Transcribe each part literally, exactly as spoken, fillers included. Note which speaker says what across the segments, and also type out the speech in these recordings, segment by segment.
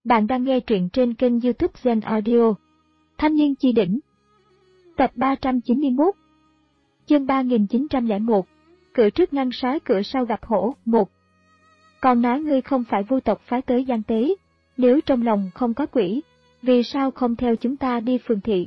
Speaker 1: Bạn đang nghe truyện trên kênh YouTube Zen Audio. Thanh niên chi đỉnh. Tập ba trăm chín mươi mốt. Chương ba nghìn chín trăm lẻ một. Cửa trước ngăn sói, cửa sau gặp hổ. Một. Còn nói ngươi không phải vu tộc phái tới gian tế, nếu trong lòng không có quỷ, vì sao không theo chúng ta đi phường thị?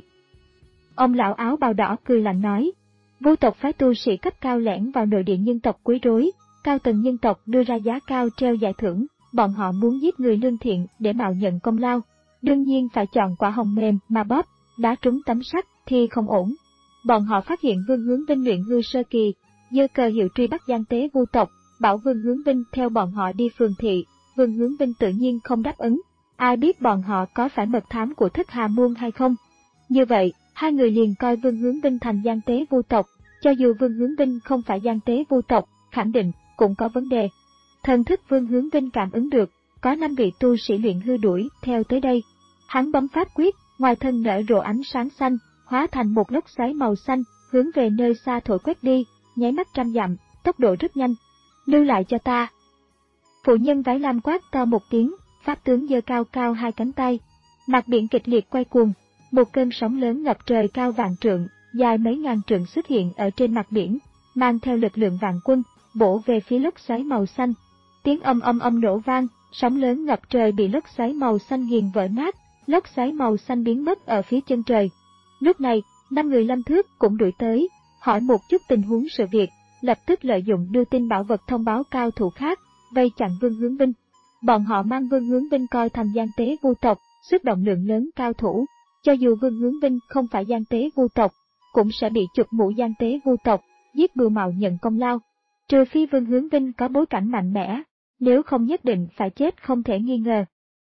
Speaker 1: Ông lão áo bào đỏ cười lạnh nói, vu tộc phái tu sĩ cấp cao lẻn vào nội địa nhân tộc quấy rối, cao tầng nhân tộc đưa ra giá cao treo giải thưởng. Bọn họ muốn giết người lương thiện để mạo nhận công lao, đương nhiên phải chọn quả hồng mềm mà bóp, đá trúng tấm sắt thì không ổn. Bọn họ phát hiện Vương Hướng Vinh luyện hư sơ kỳ, giơ cờ hiệu truy bắt gian tế vu tộc, bảo Vương Hướng Vinh theo bọn họ đi phường thị. Vương Hướng Vinh tự nhiên không đáp ứng, ai biết bọn họ có phải mật thám của Thức Hà Môn hay không. Như vậy, hai người liền coi Vương Hướng Vinh thành gian tế vu tộc, cho dù Vương Hướng Vinh không phải gian tế vu tộc, khẳng định cũng có vấn đề. Thần thức Vương Hướng Vinh cảm ứng được, có năm vị tu sĩ luyện hư đuổi theo tới đây. Hắn bấm pháp quyết, ngoài thân nở rộ ánh sáng xanh, hóa thành một lốc xoáy màu xanh, hướng về nơi xa thổi quét đi, nháy mắt trăm dặm, tốc độ rất nhanh. Lưu lại cho ta. Phụ nhân váy lam quát to một tiếng, pháp tướng giơ cao cao hai cánh tay. Mặt biển kịch liệt quay cuồng, một cơn sóng lớn ngập trời cao vạn trượng, dài mấy ngàn trượng xuất hiện ở trên mặt biển, mang theo lực lượng vạn quân, bổ về phía lốc xoáy màu xanh. Tiếng âm âm âm nổ vang, sóng lớn ngập trời bị lốc xoáy màu xanh nghiền vỡ nát, lốc xoáy màu xanh biến mất ở phía chân trời. Lúc này, năm người Lâm Thước cũng đuổi tới, hỏi một chút tình huống sự việc, lập tức lợi dụng đưa tin bảo vật thông báo cao thủ khác, vây chặn Vương Hướng Vinh. Bọn họ mang Vương Hướng Vinh coi thành gian tế vu tộc, xuất động lượng lớn cao thủ, cho dù Vương Hướng Vinh không phải gian tế vu tộc, cũng sẽ bị chụp mũ gian tế vu tộc, giết bừa mạo nhận công lao. Trừ phi Vương Hướng Vinh có bối cảnh mạnh mẽ, nếu không nhất định phải chết không thể nghi ngờ.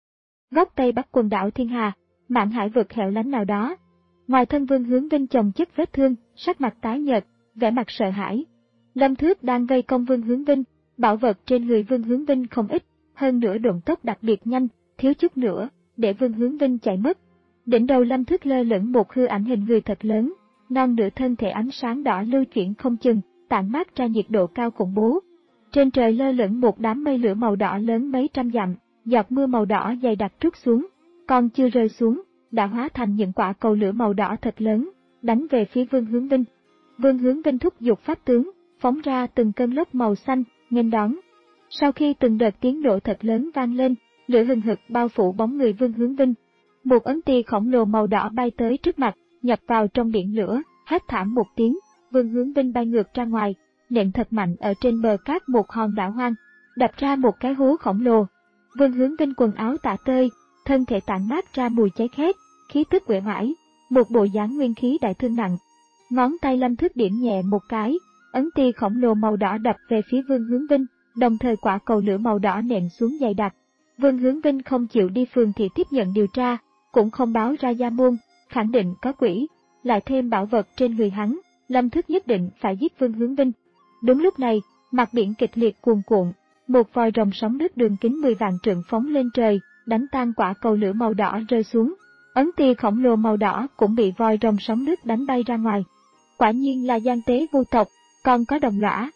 Speaker 1: Góc Tây Bắc quần đảo Thiên Hà, mạn hải vực hẻo lánh nào đó. Ngoài thân Vương Hướng Vinh chồng chất vết thương, sắc mặt tái nhợt, vẻ mặt sợ hãi. Lâm Thước đang vây công Vương Hướng Vinh, bảo vật trên người Vương Hướng Vinh không ít, hơn nữa độn tốc đặc biệt nhanh, thiếu chút nữa để Vương Hướng Vinh chạy mất. Đỉnh đầu Lâm Thước lơ lửng một hư ảnh hình người thật lớn, non nửa thân thể ánh sáng đỏ lưu chuyển không chừng, tản mát ra nhiệt độ cao khủng bố. Trên trời lơ lửng một đám mây lửa màu đỏ lớn mấy trăm dặm, giọt mưa màu đỏ dày đặc trút xuống, còn chưa rơi xuống, đã hóa thành những quả cầu lửa màu đỏ thật lớn, đánh về phía Vương Hướng Vinh. Vương Hướng Vinh thúc giục pháp tướng, phóng ra từng cơn lốc màu xanh, nghênh đón. Sau khi từng đợt tiếng nổ thật lớn vang lên, lửa hừng hực bao phủ bóng người Vương Hướng Vinh. Một ấn ti khổng lồ màu đỏ bay tới trước mặt, nhập vào trong biển lửa, hét thảm một tiếng, Vương Hướng Vinh bay ngược ra ngoài, nện thật mạnh ở trên bờ cát một hòn đảo hoang, đập ra một cái hố khổng lồ. Vương Hướng Vinh quần áo tả tơi, thân thể tản mát ra mùi cháy khét, khí tức uể oải, một bộ dáng nguyên khí đại thương nặng. Ngón tay Lâm Thước điểm nhẹ một cái, ấn ti khổng lồ màu đỏ đập về phía Vương Hướng Vinh, đồng thời quả cầu lửa màu đỏ nện xuống dày đặc. Vương Hướng Vinh không chịu đi phường thị tiếp nhận điều tra, cũng không báo ra gia môn, khẳng định có quỷ, lại thêm bảo vật trên người hắn, Lâm Thước nhất định phải giết Vương Hướng Vinh. Đúng lúc này, mặt biển kịch liệt cuồn cuộn, một vòi rồng sóng nước đường kính mười vạn trượng phóng lên trời, đánh tan quả cầu lửa màu đỏ rơi xuống. Ấn ti khổng lồ màu đỏ cũng bị vòi rồng sóng nước đánh bay ra ngoài. Quả nhiên là gian tế vu tộc, còn có đồng lõa.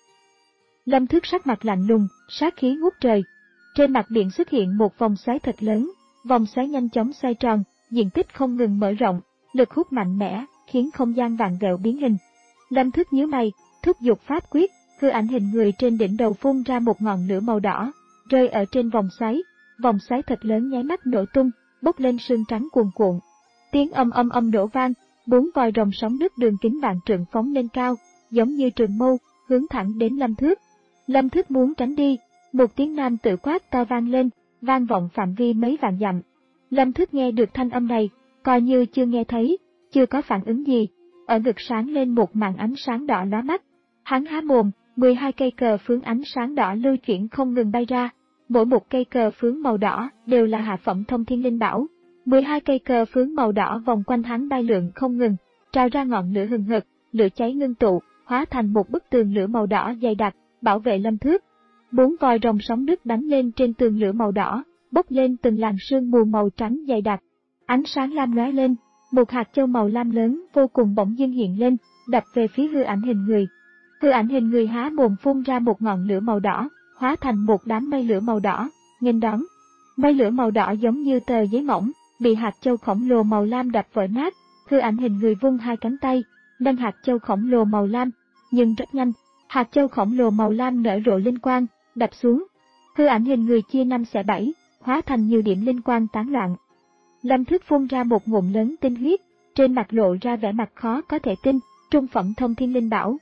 Speaker 1: Lâm Thước sắc mặt lạnh lùng, sát khí ngút trời. Trên mặt biển xuất hiện một vòng xoáy thật lớn, vòng xoáy nhanh chóng xoay tròn, diện tích không ngừng mở rộng, lực hút mạnh mẽ, khiến không gian vạn vẹo biến hình. Lâm Thước nhíu mày, thúc giục pháp quyết, hư ảnh hình người trên đỉnh đầu phun ra một ngọn lửa màu đỏ, rơi ở trên vòng xoáy, vòng xoáy thật lớn nháy mắt nổ tung, bốc lên sương trắng cuồn cuộn. Tiếng âm âm âm nổ vang, bốn vòi rồng sóng nước đường kính vạn trượng phóng lên cao, giống như trường mâu, hướng thẳng đến Lâm Thước. Lâm Thước muốn tránh đi, một tiếng nam tự quát to vang lên, vang vọng phạm vi mấy vạn dặm. Lâm Thước nghe được thanh âm này, coi như chưa nghe thấy, chưa có phản ứng gì. Ở ngực sáng lên một màn ánh sáng đỏ lóa mắt. Hắn há mồm, mười hai cây cờ phướng ánh sáng đỏ lưu chuyển không ngừng bay ra. Mỗi một cây cờ phướng màu đỏ đều là hạ phẩm thông thiên linh bảo. mười hai cây cờ phướng màu đỏ vòng quanh hắn bay lượn không ngừng, trào ra ngọn lửa hừng hực, lửa cháy ngưng tụ, hóa thành một bức tường lửa màu đỏ dày đặc, bảo vệ Lâm Thước. Bốn vòi rồng sóng nước đánh lên trên tường lửa màu đỏ, bốc lên từng làn sương mù màu trắng dày đặc. Ánh sáng lam lóe lên, một hạt châu màu lam lớn vô cùng bỗng dưng hiện lên, đập về phía hư ảnh hình người. Hư ảnh hình người há mồm phun ra một ngọn lửa màu đỏ, hóa thành một đám mây lửa màu đỏ, nghênh đón. Mây lửa màu đỏ giống như tờ giấy mỏng, bị hạt châu khổng lồ màu lam đập vỡ nát. Hư ảnh hình người vung hai cánh tay, nâng hạt châu khổng lồ màu lam, nhưng rất nhanh, hạt châu khổng lồ màu lam nở rộ linh quang, đập xuống. Hư ảnh hình người chia năm xẻ bảy, hóa thành nhiều điểm linh quang tán loạn. Lâm Thức phun ra một ngụm lớn tinh huyết, trên mặt lộ ra vẻ mặt khó có thể tin, trung phẩm thông thiên linh bảo.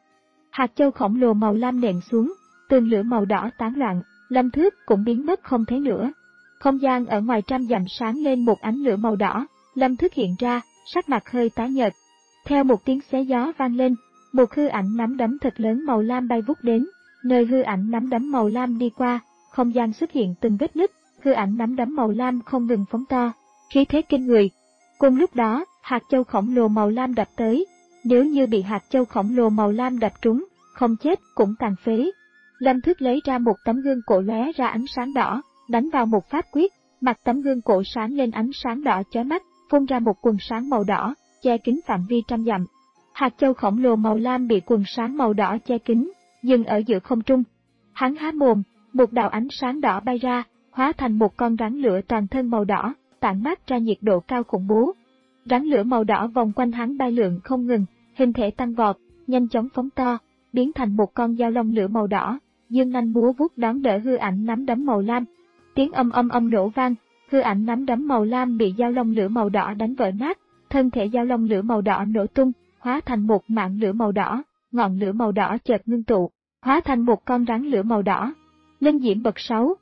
Speaker 1: Hạt châu khổng lồ màu lam nện xuống, tường lửa màu đỏ tán loạn, Lâm Thức cũng biến mất không thấy nữa. Không gian ở ngoài trăm dặm sáng lên một ánh lửa màu đỏ, Lâm Thức hiện ra, sắc mặt hơi tái nhợt. Theo một tiếng xé gió vang lên, một hư ảnh nắm đấm thật lớn màu lam bay vút đến, nơi hư ảnh nắm đấm màu lam đi qua, không gian xuất hiện từng vết nứt, hư ảnh nắm đấm màu lam không ngừng phóng to, khí thế kinh người. Cùng lúc đó, hạt châu khổng lồ màu lam đập tới, nếu như bị hạt châu khổng lồ màu lam đập trúng, không chết cũng tàn phế. Lâm Thức lấy ra một tấm gương cổ lóe ra ánh sáng đỏ, đánh vào một pháp quyết, mặt tấm gương cổ sáng lên ánh sáng đỏ chói mắt, phun ra một quần sáng màu đỏ, che kín phạm vi trăm dặm. Hạt châu khổng lồ màu lam bị quần sáng màu đỏ che kín, dừng ở giữa không trung. Hắn há mồm, một đạo ánh sáng đỏ bay ra, hóa thành một con rắn lửa toàn thân màu đỏ, tản mát ra nhiệt độ cao khủng bố. Rắn lửa màu đỏ vòng quanh hắn bay lượn không ngừng, hình thể tăng vọt, nhanh chóng phóng to, biến thành một con dao long lửa màu đỏ, dương nanh múa vuốt đón đỡ hư ảnh nắm đấm màu lam. Tiếng âm âm âm nổ vang, hư ảnh nắm đấm màu lam bị dao long lửa màu đỏ đánh vỡ nát, thân thể dao long lửa màu đỏ nổ tung, hóa thành một mạng lửa màu đỏ, ngọn lửa màu đỏ chợt ngưng tụ, hóa thành một con rắn lửa màu đỏ. Linh diễm bậc sáu.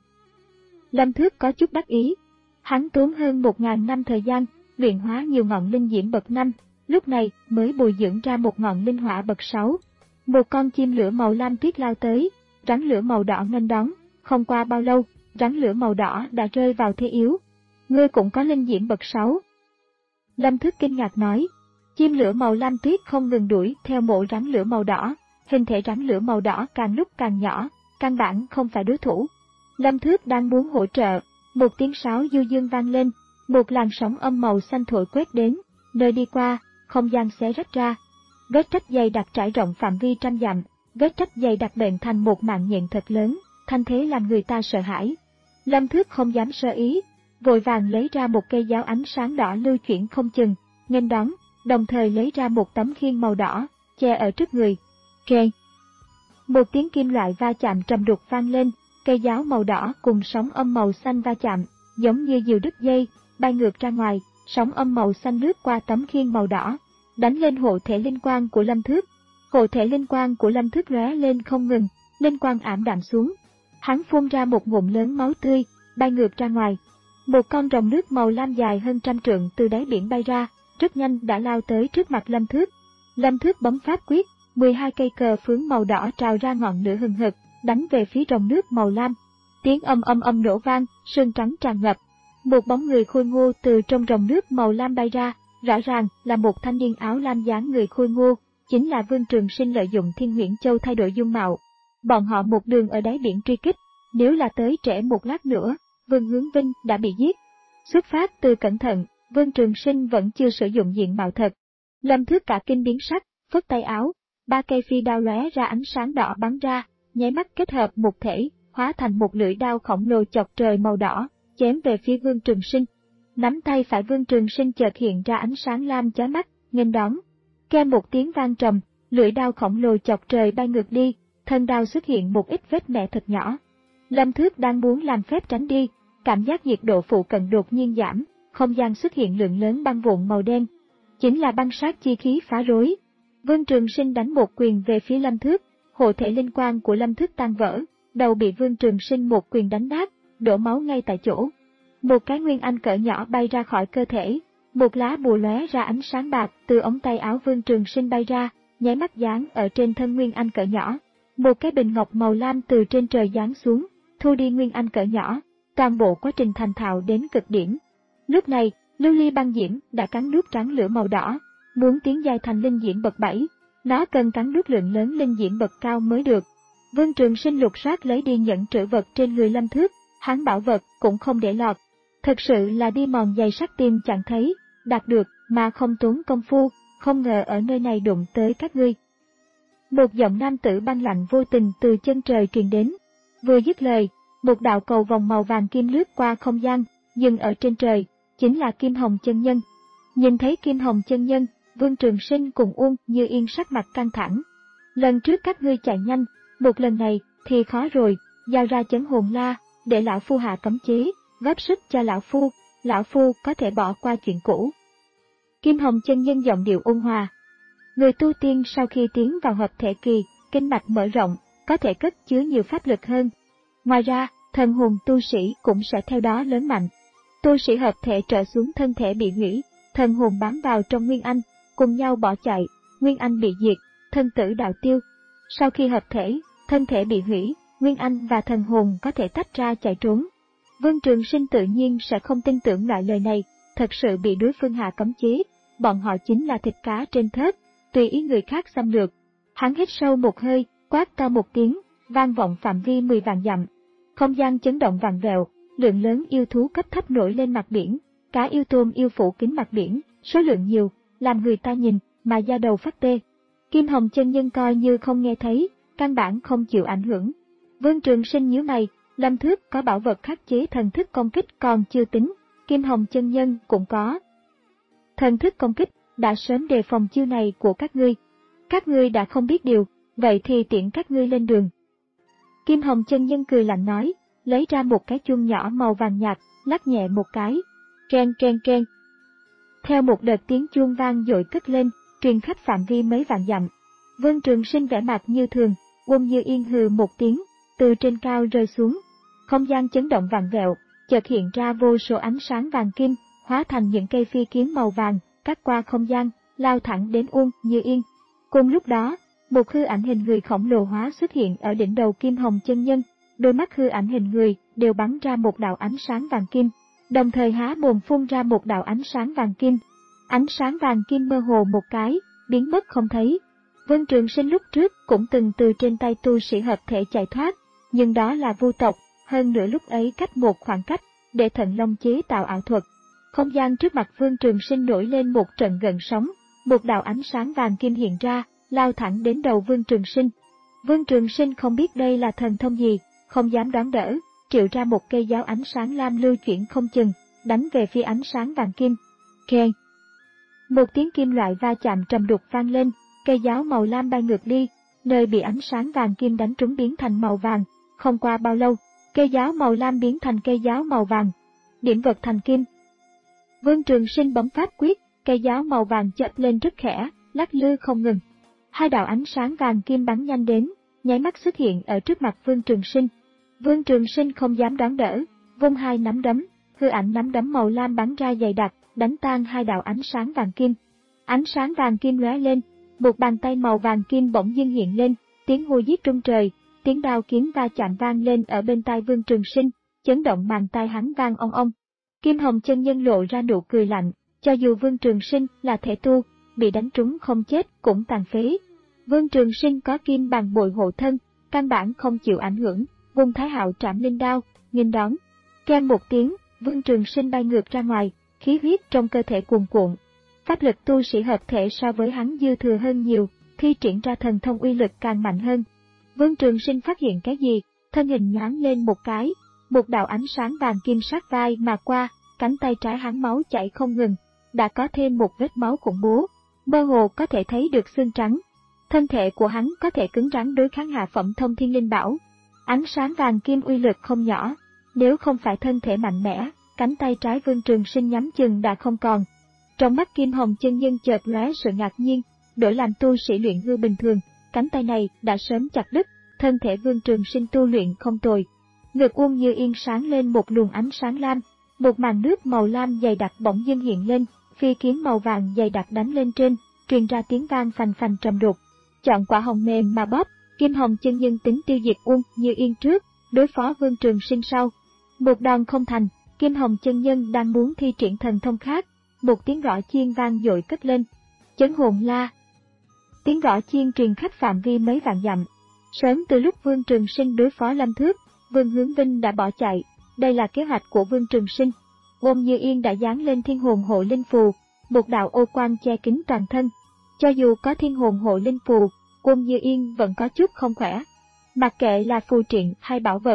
Speaker 1: Lâm Thức có chút đắc ý. Hắn tốn hơn một ngàn năm thời gian, luyện hóa nhiều ngọn linh diễm bậc năm, lúc này mới bồi dưỡng ra một ngọn linh hỏa bậc sáu. Một con chim lửa màu lam tuyết lao tới, rắn lửa màu đỏ nghênh đón, không qua bao lâu, rắn lửa màu đỏ đã rơi vào thế yếu. Ngươi cũng có linh diễm bậc sáu. Lâm Thức kinh ngạc nói. Chim lửa màu lam tuyết không ngừng đuổi theo mộ rắn lửa màu đỏ, hình thể rắn lửa màu đỏ càng lúc càng nhỏ, căn bản không phải đối thủ. Lâm Thức đang muốn hỗ trợ, một tiếng sáo du dương vang lên, một làn sóng âm màu xanh thổi quét đến, nơi đi qua, không gian xé rách ra. Vết rách dày đặc trải rộng phạm vi trăm dặm, vết rách dày đặc bệnh thành một mạng nhện thật lớn, thanh thế làm người ta sợ hãi. Lâm Thức không dám sơ ý, vội vàng lấy ra một cây giáo ánh sáng đỏ lưu chuyển không chừng, nghênh đón, đồng thời lấy ra một tấm khiên màu đỏ, che ở trước người. Kề. Một tiếng kim loại va chạm trầm đục vang lên, cây giáo màu đỏ cùng sóng âm màu xanh va chạm, giống như diều đứt dây, bay ngược ra ngoài, sóng âm màu xanh lướt qua tấm khiên màu đỏ, đánh lên hộ thể linh quang của Lâm Thức. Hộ thể linh quang của Lâm Thức lóe lên không ngừng, linh quang ảm đạm xuống. Hắn phun ra một ngụm lớn máu tươi, bay ngược ra ngoài. Một con rồng nước màu lam dài hơn trăm trượng từ đáy biển bay ra, rất nhanh đã lao tới trước mặt Lâm Thức. Lâm Thức bấm pháp quyết, mười hai cây cờ phướng màu đỏ trào ra ngọn lửa hừng hực, đánh về phía rồng nước màu lam. Tiếng âm âm âm nổ vang, sương trắng tràn ngập. Một bóng người khôi ngô từ trong rồng nước màu lam bay ra, rõ ràng là một thanh niên áo lam dáng người khôi ngô, chính là Vương Trường Sinh lợi dụng Thiên Huyễn Châu thay đổi dung mạo. Bọn họ một đường ở đáy biển truy kích, nếu là tới trễ một lát nữa, Vương Hướng Vinh đã bị giết. Xuất phát từ cẩn thận, Vương Trường Sinh vẫn chưa sử dụng diện mạo thật. Lâm Thức cả kinh biến sắc, phất tay áo, ba cây phi đao lóe ra ánh sáng đỏ bắn ra, nháy mắt kết hợp một thể, hóa thành một lưỡi đao khổng lồ chọc trời màu đỏ, chém về phía Vương Trường Sinh. Nắm tay phải Vương Trường Sinh chợt hiện ra ánh sáng lam chói mắt, nghênh đón. Kêu một tiếng vang trầm, lưỡi đao khổng lồ chọc trời bay ngược đi, thân đao xuất hiện một ít vết mẹ thật nhỏ. Lâm Thức đang muốn làm phép tránh đi, cảm giác nhiệt độ phụ cận đột nhiên giảm, không gian xuất hiện lượng lớn băng vụn màu đen, chính là băng sát chi khí phá rối. Vương Trường Sinh đánh một quyền về phía Lâm Thức, hộ thể linh quang của Lâm Thức tan vỡ, đầu bị Vương Trường Sinh một quyền đánh nát, đổ máu ngay tại chỗ. Một cái nguyên anh cỡ nhỏ bay ra khỏi cơ thể, một lá bùa lóe ra ánh sáng bạc từ ống tay áo Vương Trường Sinh bay ra, nháy mắt dán ở trên thân nguyên anh cỡ nhỏ. Một cái bình ngọc màu lam từ trên trời giáng xuống, thu đi nguyên anh cỡ nhỏ, toàn bộ quá trình thành thạo đến cực điểm. Lúc này, lưu ly băng diễm đã cắn nuốt rắn lửa màu đỏ, muốn tiến giai thành linh diễm bậc bảy, nó cần cắn nuốt lượng lớn linh diễm bậc cao mới được. Vương Trường Sinh lục soát lấy đi nhẫn trữ vật trên người Lâm Thức, hắn bảo vật cũng không để lọt. Thật sự là đi mòn giày sắt tìm chẳng thấy, đạt được mà không tốn công phu, không ngờ ở nơi này đụng tới các ngươi. Một giọng nam tử băng lạnh vô tình từ chân trời truyền đến. Vừa dứt lời, Một đạo cầu vòng màu vàng kim lướt qua không gian, dừng ở trên trời, chính là Kim Hồng chân nhân. Nhìn thấy Kim Hồng chân nhân, Vương Trường Sinh cùng Uông Như Yên sắc mặt căng thẳng. Lần trước các ngươi chạy nhanh, một lần này thì khó rồi, giao ra chấn hồn la, để lão phu hạ cấm chế, góp sức cho lão phu, lão phu có thể bỏ qua chuyện cũ. Kim Hồng chân nhân giọng điệu ôn hòa. Người tu tiên sau khi tiến vào hợp thể kỳ, kinh mạch mở rộng, có thể cất chứa nhiều pháp lực hơn. Ngoài ra, thần hồn tu sĩ cũng sẽ theo đó lớn mạnh. Tu sĩ hợp thể trở xuống thân thể bị hủy, thần hồn bám vào trong Nguyên Anh, cùng nhau bỏ chạy, Nguyên Anh bị diệt, thân tử đạo tiêu. Sau khi hợp thể, thân thể bị hủy, Nguyên Anh và thần hồn có thể tách ra chạy trốn. Vương Trường Sinh tự nhiên sẽ không tin tưởng loại lời này, thật sự bị đối phương hạ cấm chế, bọn họ chính là thịt cá trên thớt, tùy ý người khác xâm lược. Hắn hít sâu một hơi, quát to một tiếng, vang vọng phạm vi mười vạn dặm. Không gian chấn động vặn vẹo, lượng lớn yêu thú cấp thấp nổi lên mặt biển, cá yêu tôm yêu phủ kín mặt biển, số lượng nhiều, làm người ta nhìn mà da đầu phát tê. Kim Hồng chân nhân coi như không nghe thấy, căn bản không chịu ảnh hưởng. Vương Trường Sinh nhíu mày, Lâm Thước có bảo vật khắc chế thần thức công kích còn chưa tính, Kim Hồng chân nhân cũng có. Thần thức công kích đã sớm đề phòng chiêu này của các ngươi. Các ngươi đã không biết điều, vậy thì tiện các ngươi lên đường. Kim Hồng chân nhân cười lạnh nói, lấy ra một cái chuông nhỏ màu vàng nhạt, lắc nhẹ một cái. Keng keng keng. Theo một đợt tiếng chuông vang dội cất lên, truyền khắp phạm vi mấy vạn dặm. Vương Trường Sinh vẻ mặt như thường, Uông Như Yên hừ một tiếng, từ trên cao rơi xuống. Không gian chấn động vặn vẹo, chợt hiện ra vô số ánh sáng vàng kim, hóa thành những cây phi kiếm màu vàng, cắt qua không gian, lao thẳng đến Uông Như Yên. Cùng lúc đó, một hư ảnh hình người khổng lồ hóa xuất hiện ở đỉnh đầu Kim Hồng chân nhân, đôi mắt hư ảnh hình người đều bắn ra một đạo ánh sáng vàng kim, đồng thời há mồm phun ra một đạo ánh sáng vàng kim. Ánh sáng vàng kim mơ hồ một cái, biến mất không thấy. Vương Trường Sinh lúc trước cũng từng từ trên tay tu sĩ hợp thể chạy thoát, nhưng đó là vu tộc, hơn nữa lúc ấy cách một khoảng cách, để Thần Long chế tạo ảo thuật. Không gian trước mặt Vương Trường Sinh nổi lên một trận gợn sóng, một đạo ánh sáng vàng kim hiện ra, lao thẳng đến đầu Vương Trường Sinh. Vương Trường Sinh không biết đây là thần thông gì, không dám đón đỡ, triệu ra một cây giáo ánh sáng lam lưu chuyển không chừng, đánh về phía ánh sáng vàng kim. Keng! Một tiếng kim loại va chạm trầm đục vang lên, cây giáo màu lam bay ngược đi, nơi bị ánh sáng vàng kim đánh trúng biến thành màu vàng. Không qua bao lâu, cây giáo màu lam biến thành cây giáo màu vàng. Điểm vật thành kim. Vương Trường Sinh bấm pháp quyết, cây giáo màu vàng chớp lên rất khẽ, lắc lư không ngừng. Hai đạo ánh sáng vàng kim bắn nhanh đến, nháy mắt xuất hiện ở trước mặt Vương Trường Sinh. Vương Trường Sinh không dám đón đỡ, vung hai nắm đấm, hư ảnh nắm đấm màu lam bắn ra dày đặc, đánh tan hai đạo ánh sáng vàng kim. Ánh sáng vàng kim lóe lên, một bàn tay màu vàng kim bỗng dưng hiện lên, tiếng hô giết trung trời, tiếng đao kiếm va chạm vang lên ở bên tai Vương Trường Sinh, chấn động màng tai hắn vang ong ong. Kim Hồng chân nhân lộ ra nụ cười lạnh, cho dù Vương Trường Sinh là thể tu, bị đánh trúng không chết cũng tàn phế. Vương Trường Sinh có kim bằng bội hộ thân, căn bản không chịu ảnh hưởng, vung Thái Hạo trảm linh đao, nghênh đón. Keng một tiếng, Vương Trường Sinh bay ngược ra ngoài, khí huyết trong cơ thể cuồn cuộn. Pháp lực tu sĩ hợp thể so với hắn dư thừa hơn nhiều, thi triển ra thần thông uy lực càng mạnh hơn. Vương Trường Sinh phát hiện cái gì, thân hình nhoáng lên một cái, một đạo ánh sáng vàng kim sát vai mà qua, cánh tay trái hắn máu chảy không ngừng, đã có thêm một vết máu khủng bố, mơ hồ có thể thấy được xương trắng. Thân thể của hắn có thể cứng rắn đối kháng hạ phẩm thông thiên linh bảo. Ánh sáng vàng kim uy lực không nhỏ, nếu không phải thân thể mạnh mẽ, cánh tay trái Vương Trường Sinh nhắm chừng đã không còn. Trong mắt Kim Hồng chân nhân chợt lóe sự ngạc nhiên, đổi làm tu sĩ luyện hư bình thường, cánh tay này đã sớm chặt đứt, thân thể Vương Trường Sinh tu luyện không tồi. Ngực Uông Như Yên sáng lên một luồng ánh sáng lam, một màn nước màu lam dày đặc bỗng dưng hiện lên, phi kiếm màu vàng dày đặc đánh lên trên, truyền ra tiếng vang phành phành trầm đục. Chọn quả hồng mềm mà bóp, Kim Hồng chân nhân tính tiêu diệt Uông Như Yên trước, đối phó Vương Trường Sinh sau. Một đòn không thành, Kim Hồng chân nhân đang muốn thi triển thần thông khác, một tiếng gõ chiên vang dội cất lên. Chấn hồn la. Tiếng gõ chiên truyền khắp phạm vi mấy vạn dặm. Sớm từ lúc Vương Trường Sinh đối phó Lâm Thước, Vương Hướng Vinh đã bỏ chạy, đây là kế hoạch của Vương Trường Sinh. Uông Như Yên đã dán lên thiên hồn hộ linh phù, một đạo ô quang che kín toàn thân. Cho dù có thiên hồn hộ linh phù, Uông Như Yên vẫn có chút không khỏe. Mặc kệ là phù triện hay bảo vật,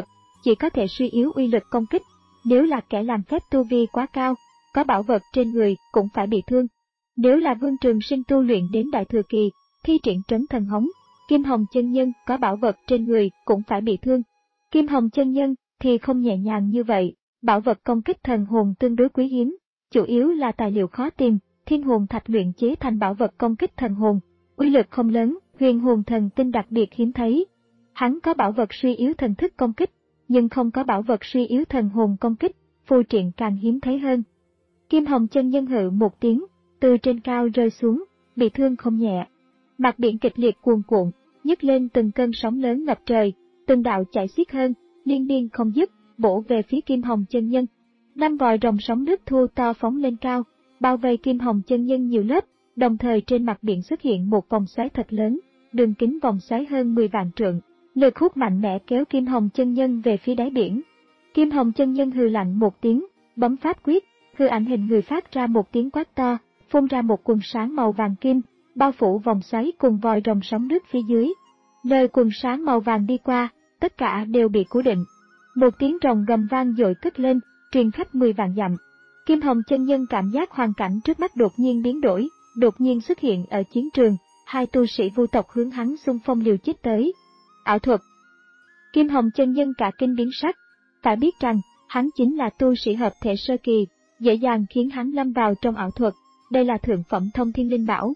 Speaker 1: chỉ có thể suy yếu uy lực công kích. Nếu là kẻ làm phép tu vi quá cao, có bảo vật trên người cũng phải bị thương. Nếu là Vương Trường Sinh tu luyện đến đại thừa kỳ, thi triển trấn thần hống, Kim Hồng chân nhân có bảo vật trên người cũng phải bị thương. Kim Hồng chân nhân thì không nhẹ nhàng như vậy, bảo vật công kích thần hồn tương đối quý hiếm, chủ yếu là tài liệu khó tìm, thiên hồn thạch luyện chế thành bảo vật công kích thần hồn, uy lực không lớn, huyền hồn thần tinh đặc biệt hiếm thấy. Hắn có bảo vật suy yếu thần thức công kích, nhưng không có bảo vật suy yếu thần hồn công kích, phù triện càng hiếm thấy hơn. Kim Hồng chân nhân hự một tiếng, từ trên cao rơi xuống, bị thương không nhẹ. Mặt biển kịch liệt cuồn cuộn, nhấc lên từng cơn sóng lớn ngập trời, từng đạo chảy xiết hơn, liên miên không dứt, bổ về phía Kim Hồng chân nhân. Năm vòi rồng sóng nước thu to phóng lên cao, bao vây Kim Hồng chân nhân nhiều lớp, đồng thời trên mặt biển xuất hiện một vòng xoáy thật lớn, đường kính vòng xoáy hơn mười vạn trượng. Lực hút mạnh mẽ kéo Kim Hồng chân nhân về phía đáy biển. Kim Hồng chân nhân hừ lạnh một tiếng, bấm pháp quyết, hư ảnh hình người phát ra một tiếng quát to, phun ra một quần sáng màu vàng kim, bao phủ vòng xoáy cùng vòi rồng sóng nước phía dưới. Nơi quần sáng màu vàng đi qua, tất cả đều bị cố định. Một tiếng rồng gầm vang dội cất lên, truyền khắp mười vạn dặm. Kim Hồng chân nhân cảm giác hoàn cảnh trước mắt đột nhiên biến đổi, đột nhiên xuất hiện ở chiến trường, hai tu sĩ vu tộc hướng hắn xung phong liều chết tới. Ảo thuật. Kim Hồng chân nhân cả kinh biến sắc, phải biết rằng, hắn chính là tu sĩ hợp thể sơ kỳ, dễ dàng khiến hắn lâm vào trong ảo thuật, đây là thượng phẩm thông thiên linh bảo.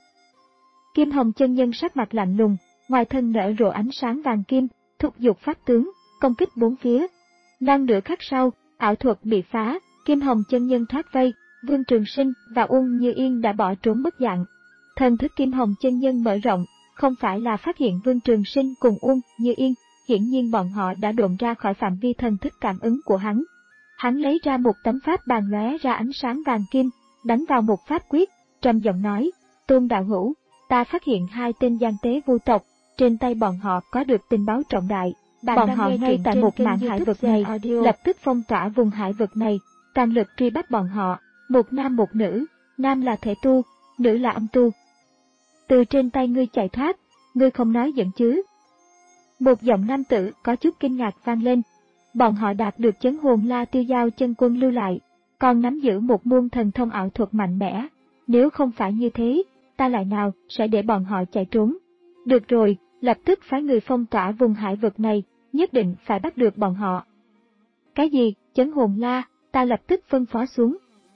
Speaker 1: Kim Hồng chân nhân sắc mặt lạnh lùng, ngoài thân nở rộ ánh sáng vàng kim, thúc giục pháp tướng, công kích bốn phía. Đang nửa khắc sau, ảo thuật bị phá, Kim Hồng chân nhân thoát vây, Vương Trường Sinh và Uông Như Yên đã bỏ trốn mất dạng. Thần thức Kim Hồng chân nhân mở rộng, không phải là phát hiện Vương Trường Sinh cùng Uông Như Yên, hiển nhiên bọn họ đã độn ra khỏi phạm vi thần thức cảm ứng của hắn. Hắn lấy ra một tấm pháp bàn lóe ra ánh sáng vàng kim, đánh vào một pháp quyết, trầm giọng nói, Tôn đạo hữu, ta phát hiện hai tên gian tế vu tộc, trên tay bọn họ có được tình báo trọng đại. Bạn bọn họ ngay tại một mạn hải vực này, lập tức phong tỏa vùng hải vực này, toàn lực truy bắt bọn họ, một nam một nữ, nam là thể tu, nữ là âm tu. Từ trên tay ngươi chạy thoát, ngươi không nói giận chứ? Một giọng nam tử có chút kinh ngạc vang lên. Bọn họ đạt được chấn hồn la tiêu giao chân quân lưu lại, còn nắm giữ một môn thần thông ảo thuật mạnh mẽ. Nếu không phải như thế, ta lại nào sẽ để bọn họ chạy trốn? Được rồi, lập tức phái người phong tỏa vùng hải vực này, nhất định phải bắt được bọn họ. Cái gì, chấn hồn la, ta lập tức phân phó xuống.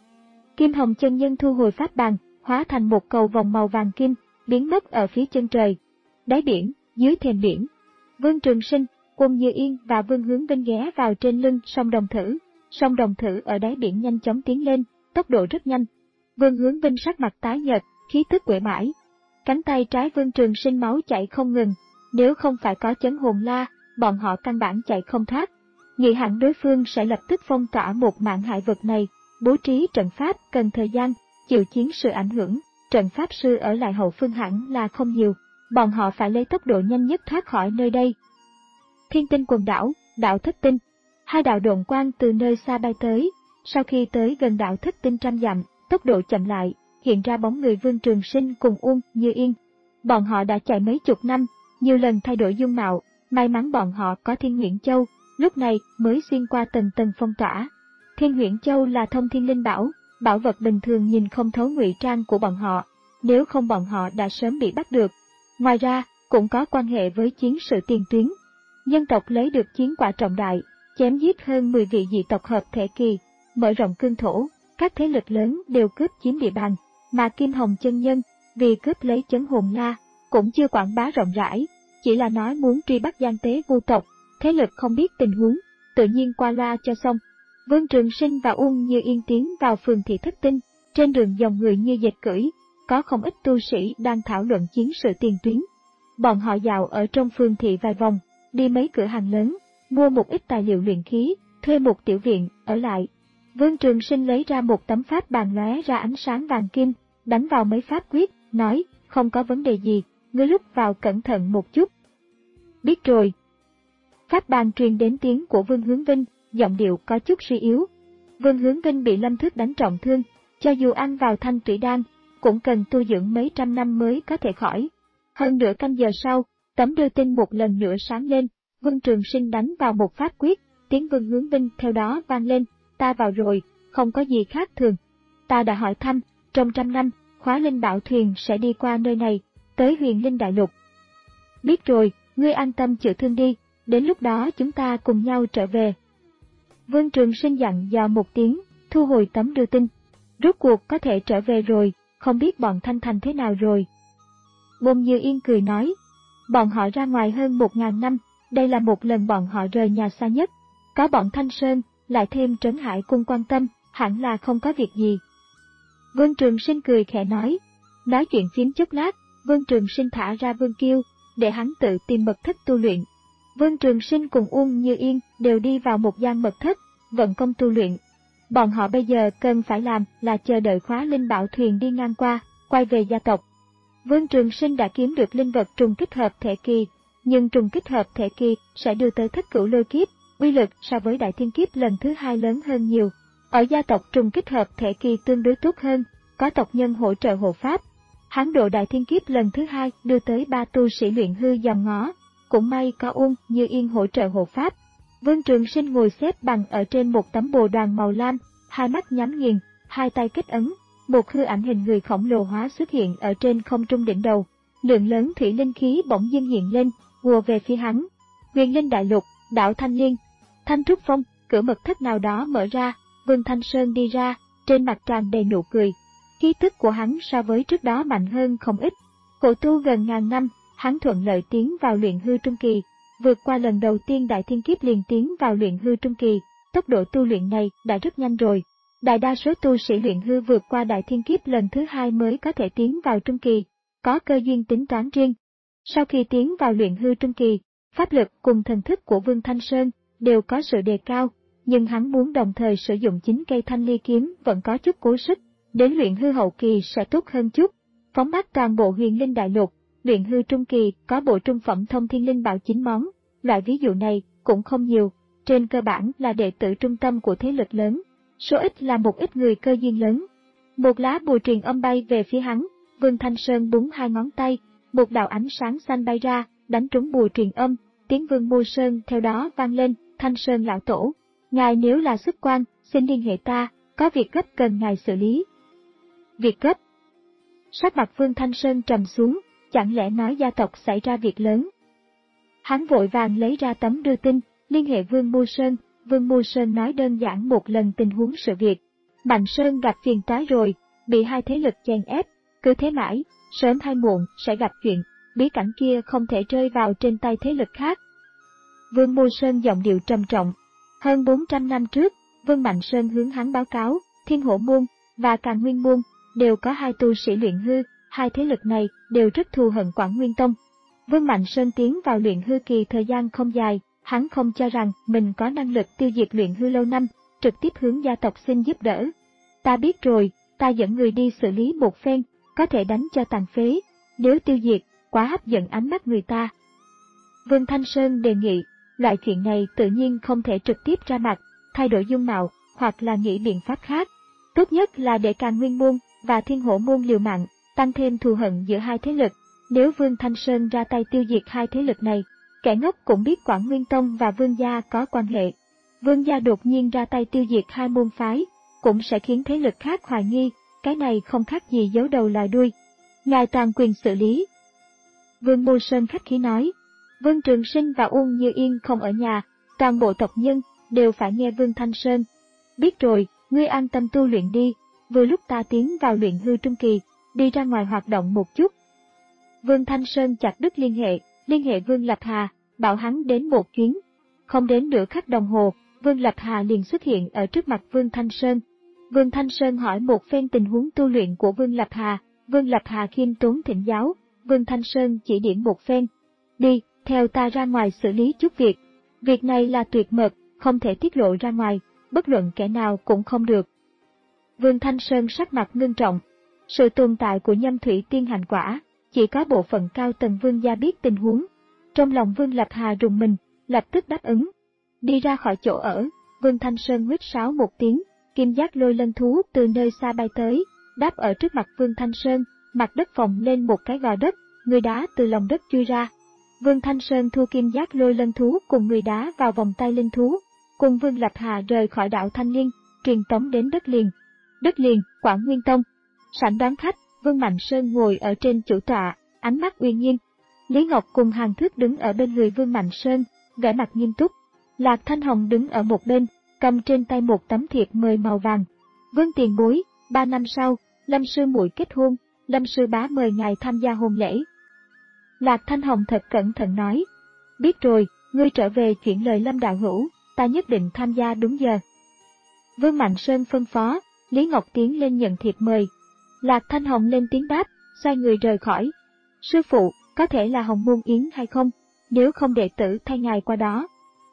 Speaker 1: Kim Hồng chân nhân thu hồi pháp bàn, hóa thành một cầu vòng màu vàng kim, biến mất ở phía chân trời. Đáy biển, dưới thềm biển, Vương Trường Sinh, Uông Như Yên và Vương Hướng Vinh ghé vào trên lưng sông Đồng Thử. Sông Đồng Thử ở đáy biển nhanh chóng tiến lên, tốc độ rất nhanh. Vương Hướng Vinh sắc mặt tái nhợt, khí tức uể mãi. Cánh tay trái Vương Trường Sinh máu chảy không ngừng, nếu không phải có chấn hồn la, bọn họ căn bản chạy không thoát. Nghĩ hẳn đối phương sẽ lập tức phong tỏa một mạn hải vực này, bố trí trận pháp cần thời gian, chịu chiến sự ảnh hưởng, trận pháp sư ở lại hậu phương hẳn là không nhiều, bọn họ phải lấy tốc độ nhanh nhất thoát khỏi nơi đây. Thiên Tinh quần đảo, đảo Thất Tinh, hai đạo độn quang từ nơi xa bay tới, sau khi tới gần đảo Thất Tinh trăm dặm, tốc độ chậm lại, hiện ra bóng người Vương Trường Sinh cùng Uông Như Yên. Bọn họ đã chạy mấy chục năm, nhiều lần thay đổi dung mạo, may mắn bọn họ có Thiên Huyễn Châu, lúc này mới xuyên qua tầng tầng phong tỏa. Thiên Huyễn Châu là thông thiên linh bảo, bảo vật bình thường nhìn không thấu ngụy trang của bọn họ, nếu không bọn họ đã sớm bị bắt được. Ngoài ra, cũng có quan hệ với chiến sự tiền tuyến. Nhân tộc lấy được chiến quả trọng đại, chém giết hơn mười vị dị tộc hợp thể kỳ, mở rộng cương thổ, các thế lực lớn đều cướp chiếm địa bàn, mà Kim Hồng chân nhân vì cướp lấy chấn hồn la, cũng chưa quảng bá rộng rãi, chỉ là nói muốn truy bắt gian tế vu tộc, thế lực không biết tình huống, tự nhiên qua loa cho xong. Vương Trường Sinh và Uông Như Yên tiến vào phường thị Thất Tinh, trên đường dòng người như dệt cưỡi, có không ít tu sĩ đang thảo luận chiến sự tiền tuyến. Bọn họ dạo ở trong phường thị vài vòng, đi mấy cửa hàng lớn, mua một ít tài liệu luyện khí, thuê một tiểu viện, ở lại. Vương Trường Sinh lấy ra một tấm pháp bàn lóe ra ánh sáng vàng kim, đánh vào mấy pháp quyết, nói, không có vấn đề gì, ngươi lúc vào cẩn thận một chút. Biết rồi. Pháp bàn truyền đến tiếng của Vương Hướng Vinh, giọng điệu có chút suy yếu. Vương Hướng Vinh bị Lâm Thức đánh trọng thương, cho dù ăn vào thanh thủy đan, cũng cần tu dưỡng mấy trăm năm mới có thể khỏi. Hơn nửa canh giờ sau, tấm đưa tin một lần nữa sáng lên, Vương Trường Sinh đánh vào một pháp quyết, tiếng Vương Hướng Vinh theo đó vang lên, ta vào rồi, không có gì khác thường. Ta đã hỏi thăm, trong trăm năm, Khóa Linh Bảo Thuyền sẽ đi qua nơi này, tới Huyền Linh Đại Lục. Biết rồi, ngươi an tâm chữa thương đi, đến lúc đó chúng ta cùng nhau trở về. Vương Trường Sinh dặn dò một tiếng, thu hồi tấm đưa tin. Rốt cuộc có thể trở về rồi, không biết bọn Thanh Thành thế nào rồi. Bông Như Yên cười nói, bọn họ ra ngoài hơn một ngàn năm, đây là một lần bọn họ rời nhà xa nhất. Có bọn Thanh Sơn, lại thêm Trấn Hải Cung quan tâm, hẳn là không có việc gì. Vương Trường Sinh cười khẽ nói, nói chuyện phím chốc lát, Vương Trường Sinh thả ra Vương Kiêu, để hắn tự tìm mật thất tu luyện. Vương Trường Sinh cùng Uông Như Yên đều đi vào một gian mật thất, vận công tu luyện. Bọn họ bây giờ cần phải làm là chờ đợi Khóa Linh Bảo Thuyền đi ngang qua, quay về gia tộc. Vương Trường Sinh đã kiếm được linh vật trùng kích hợp thể kỳ, nhưng trùng kích hợp thể kỳ sẽ đưa tới thất cửu lôi kiếp, uy lực so với đại thiên kiếp lần thứ hai lớn hơn nhiều. Ở gia tộc trùng kích hợp thể kỳ tương đối tốt hơn, có tộc nhân hỗ trợ hộ pháp. Hắn độ đại thiên kiếp lần thứ hai đưa tới ba tu sĩ luyện hư dòm ngó, cũng may có Uông Như Yên hỗ trợ hộ pháp. Vương Trường Sinh ngồi xếp bằng ở trên một tấm bồ đoàn màu lam, hai mắt nhắm nghiền, hai tay kết ấn, một hư ảnh hình người khổng lồ hóa xuất hiện ở trên không trung đỉnh đầu. Lượng lớn thủy linh khí bỗng dưng hiện lên, ùa về phía hắn. Huyền Linh Đại Lục, đảo Thanh Liên, Thanh Trúc Phong, cửa mật thất nào đó mở ra, Vương Thanh Sơn đi ra, trên mặt tràn đầy nụ cười. Khí tức của hắn so với trước đó mạnh hơn không ít. Khổ tu gần ngàn năm, hắn thuận lợi tiến vào luyện hư trung kỳ, vượt qua lần đầu tiên đại thiên kiếp liền tiến vào luyện hư trung kỳ, tốc độ tu luyện này đã rất nhanh rồi. Đại đa số tu sĩ luyện hư vượt qua đại thiên kiếp lần thứ hai mới có thể tiến vào trung kỳ, có cơ duyên tính toán riêng. Sau khi tiến vào luyện hư trung kỳ, pháp lực cùng thần thức của Vương Thanh Sơn đều có sự đề cao, nhưng hắn muốn đồng thời sử dụng chính cây thanh ly kiếm vẫn có chút cố sức, đến luyện hư hậu kỳ sẽ tốt hơn chút. Phóng mắt toàn bộ Huyền Linh Đại Lục, luyện hư trung kỳ có bộ trung phẩm thông thiên linh bảo chín món, loại ví dụ này cũng không nhiều, trên cơ bản là đệ tử trung tâm của thế lực lớn, số ít là một ít người cơ duyên lớn. Một lá bùa truyền âm bay về phía hắn, Vương Thanh Sơn búng hai ngón tay, một đạo ánh sáng xanh bay ra, đánh trúng bùa truyền âm, tiếng Vương Mô Sơn theo đó vang lên, Thanh Sơn lão tổ, ngài nếu là xuất quan, xin liên hệ ta, có việc gấp cần ngài xử lý. Việc gấp? Sắc mặt Vương Thanh Sơn trầm xuống, chẳng lẽ nói gia tộc xảy ra việc lớn? Hắn vội vàng lấy ra tấm đưa tin, liên hệ Vương Mô Sơn. Vương Mô Sơn nói đơn giản một lần tình huống sự việc. Mạnh Sơn gặp phiền toái rồi, bị hai thế lực chèn ép, cứ thế mãi, sớm hay muộn sẽ gặp chuyện, bí cảnh kia không thể rơi vào trên tay thế lực khác. Vương Mô Sơn giọng điệu trầm trọng. Hơn bốn trăm năm trước, Vương Mạnh Sơn hướng hắn báo cáo, Thiên Hổ Môn và Càn Nguyên Môn đều có hai tu sĩ luyện hư, hai thế lực này đều rất thù hận Quảng Nguyên Tông. Vương Mạnh Sơn tiến vào luyện hư kỳ thời gian không dài, hắn không cho rằng mình có năng lực tiêu diệt luyện hư lâu năm, trực tiếp hướng gia tộc xin giúp đỡ. Ta biết rồi, ta dẫn người đi xử lý một phen, có thể đánh cho tàn phế, nếu tiêu diệt, quá hấp dẫn ánh mắt người ta. Vương Thanh Sơn đề nghị, loại chuyện này tự nhiên không thể trực tiếp ra mặt, thay đổi dung mạo, hoặc là nghĩ biện pháp khác. Tốt nhất là để Càn Nguyên Môn và Thiên Hổ Môn liều mạng, tăng thêm thù hận giữa hai thế lực. Nếu Vương Thanh Sơn ra tay tiêu diệt hai thế lực này, kẻ ngốc cũng biết Quảng Nguyên Tông và Vương gia có quan hệ. Vương gia đột nhiên ra tay tiêu diệt hai môn phái, cũng sẽ khiến thế lực khác hoài nghi, cái này không khác gì giấu đầu lòi đuôi. Ngài toàn quyền xử lý. Vương Mô Sơn khách khí nói. Vương Trường Sinh và Uông Như Yên không ở nhà, toàn bộ tộc nhân đều phải nghe Vương Thanh Sơn. Biết rồi, ngươi an tâm tu luyện đi, vừa lúc ta tiến vào luyện hư trung kỳ, đi ra ngoài hoạt động một chút. Vương Thanh Sơn chặt đứt liên hệ, liên hệ Vương Lập Hà, bảo hắn đến một chuyến. Không đến nửa khắc đồng hồ, Vương Lập Hà liền xuất hiện ở trước mặt Vương Thanh Sơn. Vương Thanh Sơn hỏi một phen tình huống tu luyện của Vương Lập Hà, Vương Lập Hà khiêm tốn thỉnh giáo, Vương Thanh Sơn chỉ điểm một phen. Đi, theo ta ra ngoài xử lý chút việc. Việc này là tuyệt mật, không thể tiết lộ ra ngoài, bất luận kẻ nào cũng không được. Vương Thanh Sơn sắc mặt ngưng trọng. Sự tồn tại của Nhâm Thủy Tiên Hành Quả, chỉ có bộ phận cao tầng Vương gia biết tình huống. Trong lòng Vương Lập Hà rùng mình, lập tức đáp ứng. Đi ra khỏi chỗ ở, Vương Thanh Sơn huýt sáo một tiếng, kim giác lôi lân thú từ nơi xa bay tới, đáp ở trước mặt Vương Thanh Sơn, mặt đất phồng lên một cái gò đất, người đá từ lòng đất chui ra. Vương Thanh Sơn thu kim giác lôi lân thú cùng người đá vào vòng tay linh thú, cùng Vương Lập Hà rời khỏi đảo Thanh Liên, truyền tống đến đất liền. Đất liền, Quảng Nguyên Tông. Sảnh đón khách, Vương Mạnh Sơn ngồi ở trên chủ tọa, ánh mắt uy nghiêm. Lý Ngọc cùng Hàn Thước đứng ở bên người Vương Mạnh Sơn, vẻ mặt nghiêm túc. Lạc Thanh Hồng đứng ở một bên, cầm trên tay một tấm thiệp mời màu vàng. Vương tiền bối, ba năm sau, Lâm sư muội kết hôn, Lâm sư bá mời ngài tham gia hôn lễ. Lạc Thanh Hồng thật cẩn thận nói. Biết rồi, ngươi trở về chuyển lời Lâm đạo hữu, ta nhất định tham gia đúng giờ. Vương Mạnh Sơn phân phó, Lý Ngọc tiến lên nhận thiệp mời. Lạc Thanh Hồng lên tiếng đáp, xoay người rời khỏi. Sư phụ, có thể là Hồng Môn Yến hay không? Nếu không đệ tử thay ngài qua đó.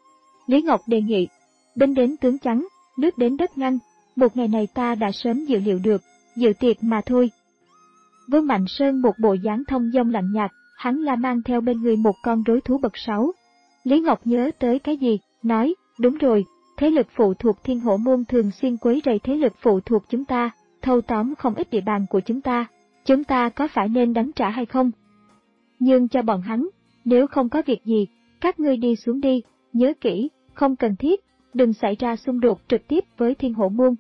Speaker 1: Lý Ngọc đề nghị, binh đến tướng chắn, nước đến đất ngăn, một ngày này ta đã sớm dự liệu được, dự tiệc mà thôi. Vương Mạnh Sơn một bộ dáng thông dong lạnh nhạt, hắn là mang theo bên người một con rối thú bậc sáu. Lý Ngọc nhớ tới cái gì, nói, đúng rồi, thế lực phụ thuộc Thiên Hổ Môn thường xuyên quấy rầy thế lực phụ thuộc chúng ta, thâu tóm không ít địa bàn của chúng ta, chúng ta có phải nên đánh trả hay không? Nhưng cho bọn hắn, nếu không có việc gì, các ngươi đi xuống đi, nhớ kỹ, không cần thiết, đừng xảy ra xung đột trực tiếp với Thiên Hổ Môn.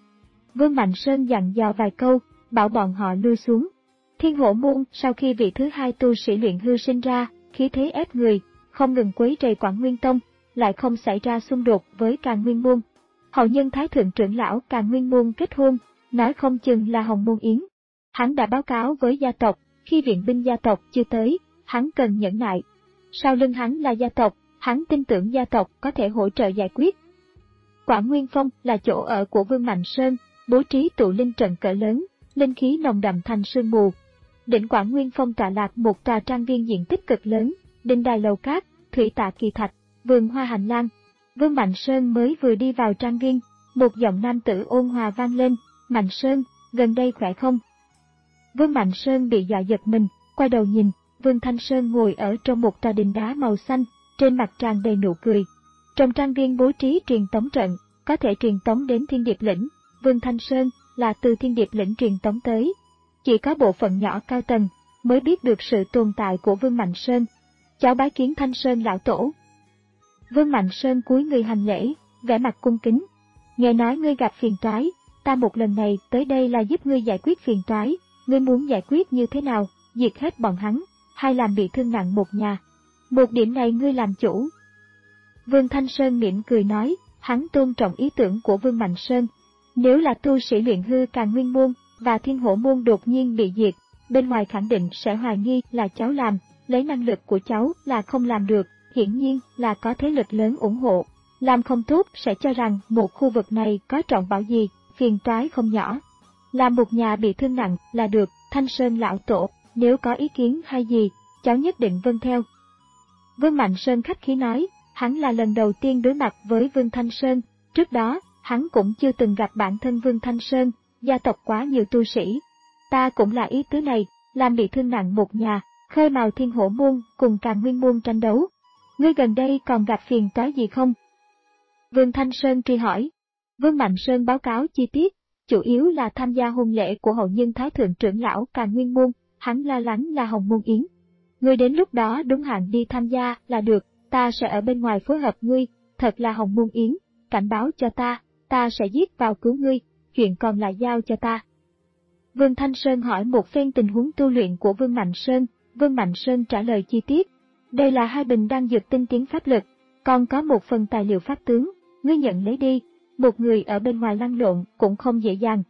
Speaker 1: Vương Mạnh Sơn dặn dò vài câu, bảo bọn họ lui xuống. Thiên Hổ Môn sau khi vị thứ hai tu sĩ luyện hư sinh ra, khí thế ép người, không ngừng quấy rầy Quảng Nguyên Tông, lại không xảy ra xung đột với Càn Nguyên Môn. Hậu nhân Thái Thượng trưởng lão Càn Nguyên Môn kết hôn, nói không chừng là Hồng Môn Yến. Hắn đã báo cáo với gia tộc, khi viện binh gia tộc chưa tới, hắn cần nhẫn nại. Sau lưng hắn là gia tộc, hắn tin tưởng gia tộc có thể hỗ trợ giải quyết. Quảng Nguyên Phong là chỗ ở của Vương Mạnh Sơn, bố trí tụ linh trận cỡ lớn, linh khí nồng đậm thành sương mù. Đỉnh Quảng Nguyên Phong tọa lạc một tòa trang viên diện tích cực lớn, đình đài lầu cát, thủy tạ kỳ thạch, vườn hoa hành lang. Vương Mạnh Sơn mới vừa đi vào trang viên, một giọng nam tử ôn hòa vang lên, Mạnh Sơn, gần đây khỏe không? Vương Mạnh Sơn bị dọa giật mình, quay đầu nhìn, Vương Thanh Sơn ngồi ở trong một tòa đình đá màu xanh, trên mặt tràn đầy nụ cười. Trong trang viên bố trí truyền tống trận, có thể truyền tống đến Thiên Điệp Lĩnh, Vương Thanh Sơn là từ Thiên Điệp Lĩnh truyền tống tới. Chỉ có bộ phận nhỏ cao tầng mới biết được sự tồn tại của Vương Mạnh Sơn. Cháu bái kiến Thanh Sơn lão tổ. Vương Mạnh Sơn cúi người hành lễ, vẻ mặt cung kính. Nghe nói ngươi gặp phiền toái, ta một lần này tới đây là giúp ngươi giải quyết phiền toái, ngươi muốn giải quyết như thế nào, diệt hết bọn hắn, hay làm bị thương nặng một nhà. Một điểm này ngươi làm chủ. Vương Thanh Sơn mỉm cười nói, hắn tôn trọng ý tưởng của Vương Mạnh Sơn. Nếu là tu sĩ luyện hư Càn Nguyên Môn và Thiên Hổ Môn đột nhiên bị diệt, bên ngoài khẳng định sẽ hoài nghi là cháu làm, lấy năng lực của cháu là không làm được, hiển nhiên là có thế lực lớn ủng hộ. Làm không tốt sẽ cho rằng một khu vực này có trọng bảo gì, phiền toái không nhỏ. Làm một nhà bị thương nặng là được, Thanh Sơn lão tổ, nếu có ý kiến hay gì, cháu nhất định vâng theo. Vương Mạnh Sơn khách khí nói, hắn là lần đầu tiên đối mặt với Vương Thanh Sơn, trước đó, hắn cũng chưa từng gặp bản thân Vương Thanh Sơn, gia tộc quá nhiều tu sĩ. Ta cũng là ý tứ này, làm bị thương nặng một nhà, khơi mào Thiên Hổ Môn cùng Càn Nguyên Môn tranh đấu. Ngươi gần đây còn gặp phiền toái gì không? Vương Thanh Sơn truy hỏi. Vương Mạnh Sơn báo cáo chi tiết, chủ yếu là tham gia hôn lễ của hậu nhân Thái Thượng trưởng lão Càn Nguyên Môn, hắn lo lắng là Hồng Môn Yến. Ngươi đến lúc đó đúng hạn đi tham gia là được, ta sẽ ở bên ngoài phối hợp ngươi, thật là Hồng Môn Yến, cảnh báo cho ta, ta sẽ giết vào cứu ngươi, chuyện còn lại giao cho ta. Vương Thanh Sơn hỏi một phen tình huống tu luyện của Vương Mạnh Sơn, Vương Mạnh Sơn trả lời chi tiết. Đây là hai bình đan dược tinh tiến pháp lực, còn có một phần tài liệu pháp tướng, ngươi nhận lấy đi, một người ở bên ngoài lăn lộn cũng không dễ dàng.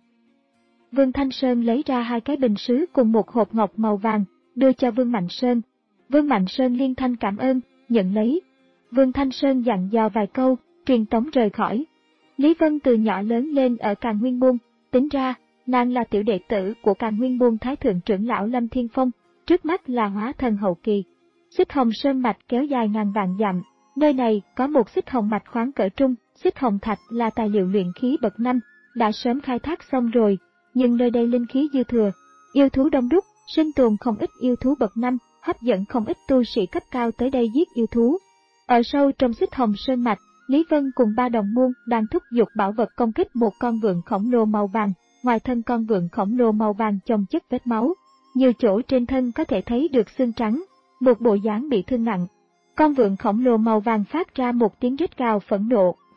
Speaker 1: Vương Thanh Sơn lấy ra hai cái bình sứ cùng một hộp ngọc màu vàng, đưa cho Vương Mạnh Sơn. Vương Mạnh Sơn liên thanh cảm ơn, nhận lấy. Vương Thanh Sơn dặn dò vài câu, truyền tống rời khỏi. Lý Vân từ nhỏ lớn lên ở Càn Nguyên Môn, tính ra, nàng là tiểu đệ tử của Càn Nguyên Môn Thái Thượng trưởng lão Lâm Thiên Phong, trước mắt là hóa thần hậu kỳ. Xích hồng sơn mạch kéo dài ngàn vạn dặm, nơi này có một xích hồng mạch khoáng cỡ trung, xích hồng thạch là tài liệu luyện khí bậc năm, đã sớm khai thác xong rồi, nhưng nơi đây linh khí dư thừa, yêu thú đông đúc, sinh tồn không ít yêu thú bậc năm, hấp dẫn không ít tu sĩ cấp cao tới đây giết yêu thú. Ở sâu trong xích hồng sơn mạch, Lý Vân cùng ba đồng môn đang thúc giục bảo vật công kích một con vượn khổng lồ màu vàng, ngoài thân con vượn khổng lồ màu vàng chồng chất vết máu, nhiều chỗ trên thân có thể thấy được xương trắng, một bộ dáng bị thương nặng. Con vượn khổng lồ màu vàng phát ra một tiếng rít gào phẫn nộ,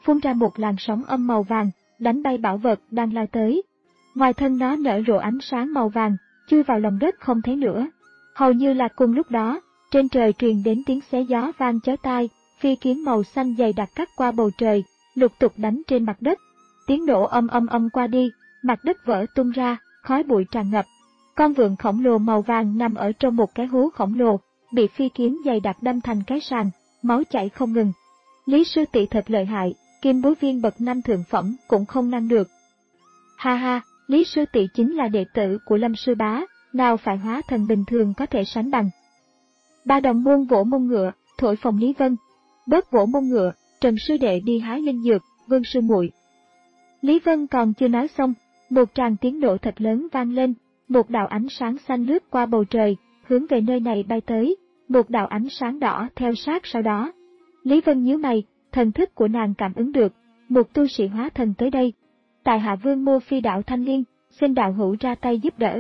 Speaker 1: phun ra một làn sóng âm màu vàng, đánh bay bảo vật đang lao tới. Ngoài thân nó nở rộ ánh sáng màu vàng, chui vào lòng đất không thấy nữa. Hầu như là cùng lúc đó, trên trời truyền đến tiếng xé gió vang chói tai, phi kiếm màu xanh dày đặc cắt qua bầu trời, lục tục đánh trên mặt đất. Tiếng nổ âm âm âm qua đi, mặt đất vỡ tung ra, khói bụi tràn ngập. Con vượn khổng lồ màu vàng nằm ở trong một cái hố khổng lồ, bị phi kiếm dày đặc đâm thành cái sàn, máu chảy không ngừng. Lý sư tỷ thật lợi hại, kim bối viên bậc năm thượng phẩm cũng không ngăn được. Ha ha, Lý sư tỷ chính là đệ tử của Lâm sư bá, nào phải hóa thần bình thường có thể sánh bằng. Ba đồng môn vỗ mông ngựa, thổi phồng Lý Vân. Bớt vỗ mông ngựa, Trần sư đệ đi hái linh dược, Vương sư muội. Lý Vân còn chưa nói xong, một tràng tiếng nổ thật lớn vang lên, một đạo ánh sáng xanh lướt qua bầu trời, hướng về nơi này bay tới, một đạo ánh sáng đỏ theo sát sau đó. Lý Vân nhíu mày, thần thức của nàng cảm ứng được, một tu sĩ hóa thần tới đây. Tại hạ Vương Mô Phi đạo Thanh Liên, xin đạo hữu ra tay giúp đỡ.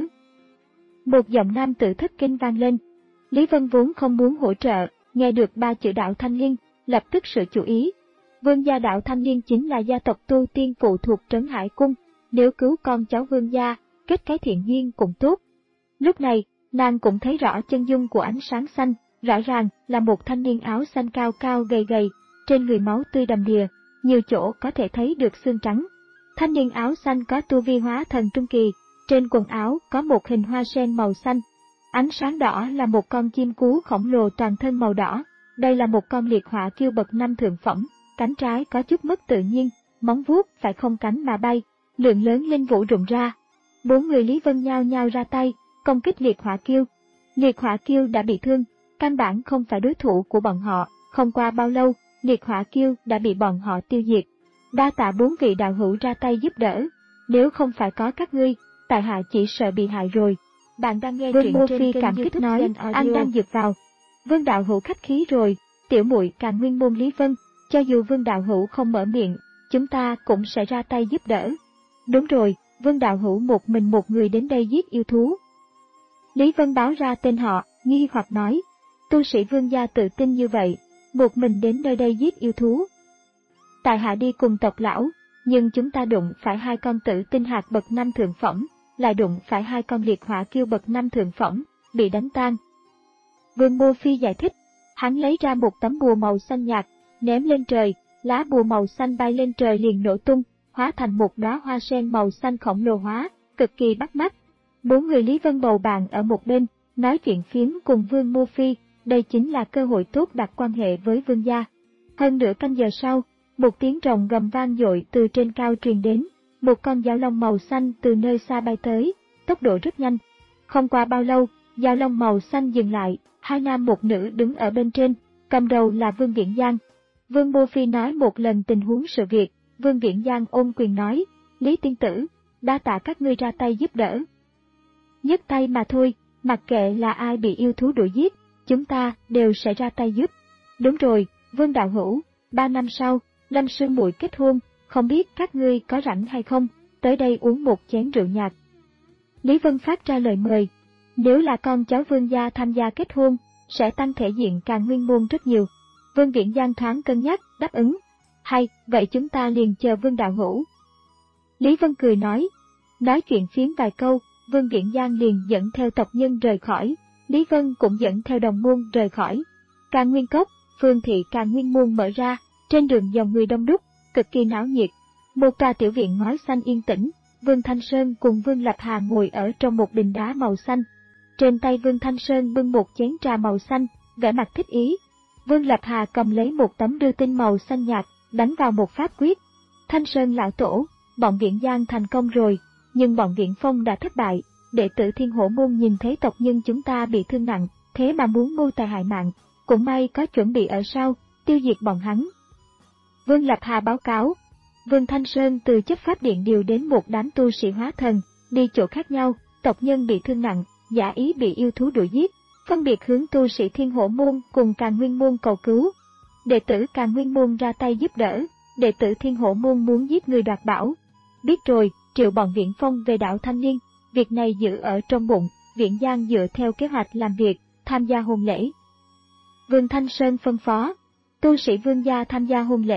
Speaker 1: Một giọng nam tử thất kinh vang lên. Lý Vân vốn không muốn hỗ trợ, nghe được ba chữ đạo Thanh Liên, lập tức sửa chủ ý. Vương gia đạo Thanh Liên chính là gia tộc tu tiên phụ thuộc Trấn Hải Cung, nếu cứu con cháu vương gia, kết cái thiện duyên cũng tốt. Lúc này, nàng cũng thấy rõ chân dung của ánh sáng xanh, rõ ràng là một thanh niên áo xanh cao cao gầy gầy, trên người máu tươi đầm đìa, nhiều chỗ có thể thấy được xương trắng. Thanh niên áo xanh có tu vi hóa thần trung kỳ, trên quần áo có một hình hoa sen màu xanh. Ánh sáng đỏ là một con chim cú khổng lồ toàn thân màu đỏ, đây là một con liệt hỏa kiêu bậc năm thượng phẩm, cánh trái có chút mất tự nhiên, móng vuốt phải không cánh mà bay, lượng lớn linh vũ rụng ra. Bốn người Lý Vân nhao nhao ra tay, công kích liệt hỏa kiêu. Liệt hỏa kiêu đã bị thương, căn bản không phải đối thủ của bọn họ, không qua bao lâu, liệt hỏa kiêu đã bị bọn họ tiêu diệt. Đa tạ bốn vị đạo hữu ra tay giúp đỡ, nếu không phải có các ngươi, tại hạ chỉ sợ bị hại rồi. Bạn đang nghe truyện trên kênh cảm kích nói, anh đang dược vào. Vương đạo hữu khách khí rồi, tiểu muội Càn Nguyên môn Lý Vân, cho dù Vương đạo hữu không mở miệng, chúng ta cũng sẽ ra tay giúp đỡ. Đúng rồi, Vương đạo hữu một mình một người đến đây giết yêu thú. Lý Vân báo ra tên họ, nghi hoặc nói, tu sĩ Vương gia tự tin như vậy, một mình đến nơi đây giết yêu thú. Tại hạ đi cùng tộc lão, nhưng chúng ta đụng phải hai con tử tinh hạt bậc năm thượng phẩm, lại đụng phải hai con liệt hỏa kiêu bậc năm thượng phẩm, bị đánh tan. Vương Mô Phi giải thích, hắn lấy ra một tấm bùa màu xanh nhạt, ném lên trời, lá bùa màu xanh bay lên trời liền nổ tung, hóa thành một đóa hoa sen màu xanh khổng lồ hóa, cực kỳ bắt mắt. Bốn người Lý Vân bầu bàn ở một bên, nói chuyện phiếm cùng Vương Mô Phi, đây chính là cơ hội tốt đặt quan hệ với Vương gia. Hơn nửa canh giờ sau, một tiếng rồng gầm vang dội từ trên cao truyền đến, một con dao long màu xanh từ nơi xa bay tới, tốc độ rất nhanh. Không qua bao lâu, dao long màu xanh dừng lại, hai nam một nữ đứng ở bên trên, cầm đầu là Vương Viễn Giang. Vương Mô Phi nói một lần tình huống sự việc, Vương Viễn Giang ôm quyền nói, Lý tiên tử, đa tạ các ngươi ra tay giúp đỡ. Nhấc tay mà thôi, mặc kệ là ai bị yêu thú đuổi giết, chúng ta đều sẽ ra tay giúp. Đúng rồi, Vương đạo hữu, ba năm sau, Lâm sư muội kết hôn, không biết các ngươi có rảnh hay không, tới đây uống một chén rượu nhạt. Lý Vân phát ra lời mời, nếu là con cháu Vương gia tham gia kết hôn, sẽ tăng thể diện Càn Nguyên môn rất nhiều. Vương Viễn Giang thoáng cân nhắc, đáp ứng. Hay, vậy chúng ta liền chờ Vương đạo hữu. Lý Vân cười nói, nói chuyện phiếm vài câu, Vương Viễn Giang liền dẫn theo tộc nhân rời khỏi, Lý Vân cũng dẫn theo đồng môn rời khỏi. Càn Nguyên Cốc, phường thị Càn Nguyên môn mở ra, trên đường dòng người đông đúc, cực kỳ náo nhiệt. Một tòa tiểu viện ngói xanh yên tĩnh, Vương Thanh Sơn cùng Vương Lập Hà ngồi ở trong một đình đá màu xanh. Trên tay Vương Thanh Sơn bưng một chén trà màu xanh, vẻ mặt thích ý. Vương Lập Hà cầm lấy một tấm đưa tin màu xanh nhạt, đánh vào một pháp quyết. Thanh Sơn lão tổ, bọn Viễn Giang thành công rồi, nhưng bọn Viễn Phong đã thất bại. Đệ tử Thiên Hổ môn nhìn thấy tộc nhân chúng ta bị thương nặng, thế mà muốn mưu tài hại mạng, cũng may có chuẩn bị ở sau, tiêu diệt bọn hắn. Vương Lập Hà báo cáo, Vương Thanh Sơn từ chấp pháp điện điều đến một đám tu sĩ hóa thần, đi chỗ khác nhau, tộc nhân bị thương nặng, giả ý bị yêu thú đuổi giết, phân biệt hướng tu sĩ Thiên Hổ môn cùng Càn Nguyên môn cầu cứu. Đệ tử Càn Nguyên môn ra tay giúp đỡ, đệ tử Thiên Hổ môn muốn giết người đoạt bảo. Biết rồi, triệu bọn Viễn Phong về đảo Thanh Liên, việc này giữ ở trong bụng, Viễn Giang dựa theo kế hoạch làm việc, tham gia hôn lễ. Vương Thanh Sơn phân phó, tu sĩ Vương gia tham gia hôn lễ,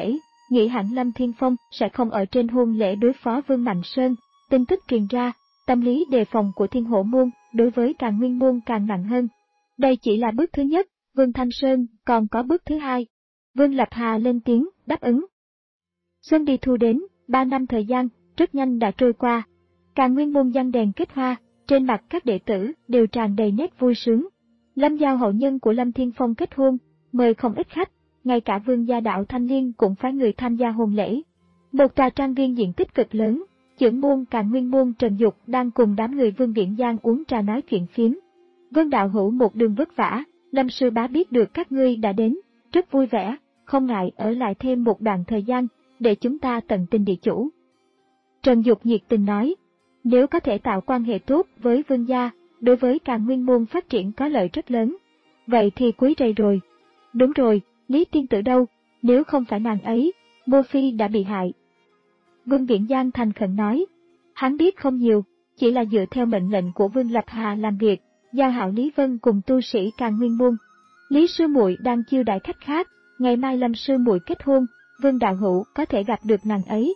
Speaker 1: nghĩ hẳn Lâm Thiên Phong sẽ không ở trên hôn lễ đối phó Vương Mạnh Sơn. Tin tức truyền ra, tâm lý đề phòng của Thiên Hổ Môn đối với Càn Nguyên Môn càng nặng hơn. Đây chỉ là bước thứ nhất, Vương Thanh Sơn còn có bước thứ hai. Vương Lập Hà lên tiếng, đáp ứng. Xuân đi thu đến, ba năm thời gian, rất nhanh đã trôi qua. Càn Nguyên Môn giăng đèn kết hoa, trên mặt các đệ tử đều tràn đầy nét vui sướng. Lâm Giao hậu nhân của Lâm Thiên Phong kết hôn, mời không ít khách, ngay cả Vương gia đạo Thanh Liên cũng phái người tham gia hôn lễ. Một tòa trang viên diện tích cực lớn, trưởng môn Càn Nguyên Môn Trần Dục đang cùng đám người Vương Viễn Giang uống trà nói chuyện phiếm. Vương đạo hữu một đường vất vả, Lâm sư bá biết được các ngươi đã đến, rất vui vẻ, không ngại ở lại thêm một đoạn thời gian, để chúng ta tận tình địa chủ. Trần Dục nhiệt tình nói, nếu có thể tạo quan hệ tốt với Vương gia, đối với Càn Nguyên Môn phát triển có lợi rất lớn. Vậy thì quý rầy rồi. Đúng rồi, Lý tiên tử đâu, nếu không phải nàng ấy, Mô Phi đã bị hại. Vương Viễn Giang thành khẩn nói, hắn biết không nhiều, chỉ là dựa theo mệnh lệnh của Vương Lập Hà làm việc, giao hảo Lý Vân cùng tu sĩ Càn Nguyên Môn. Lý sư muội đang chiêu đãi khách khác, ngày mai Lâm sư muội kết hôn, Vương đạo hữu có thể gặp được nàng ấy.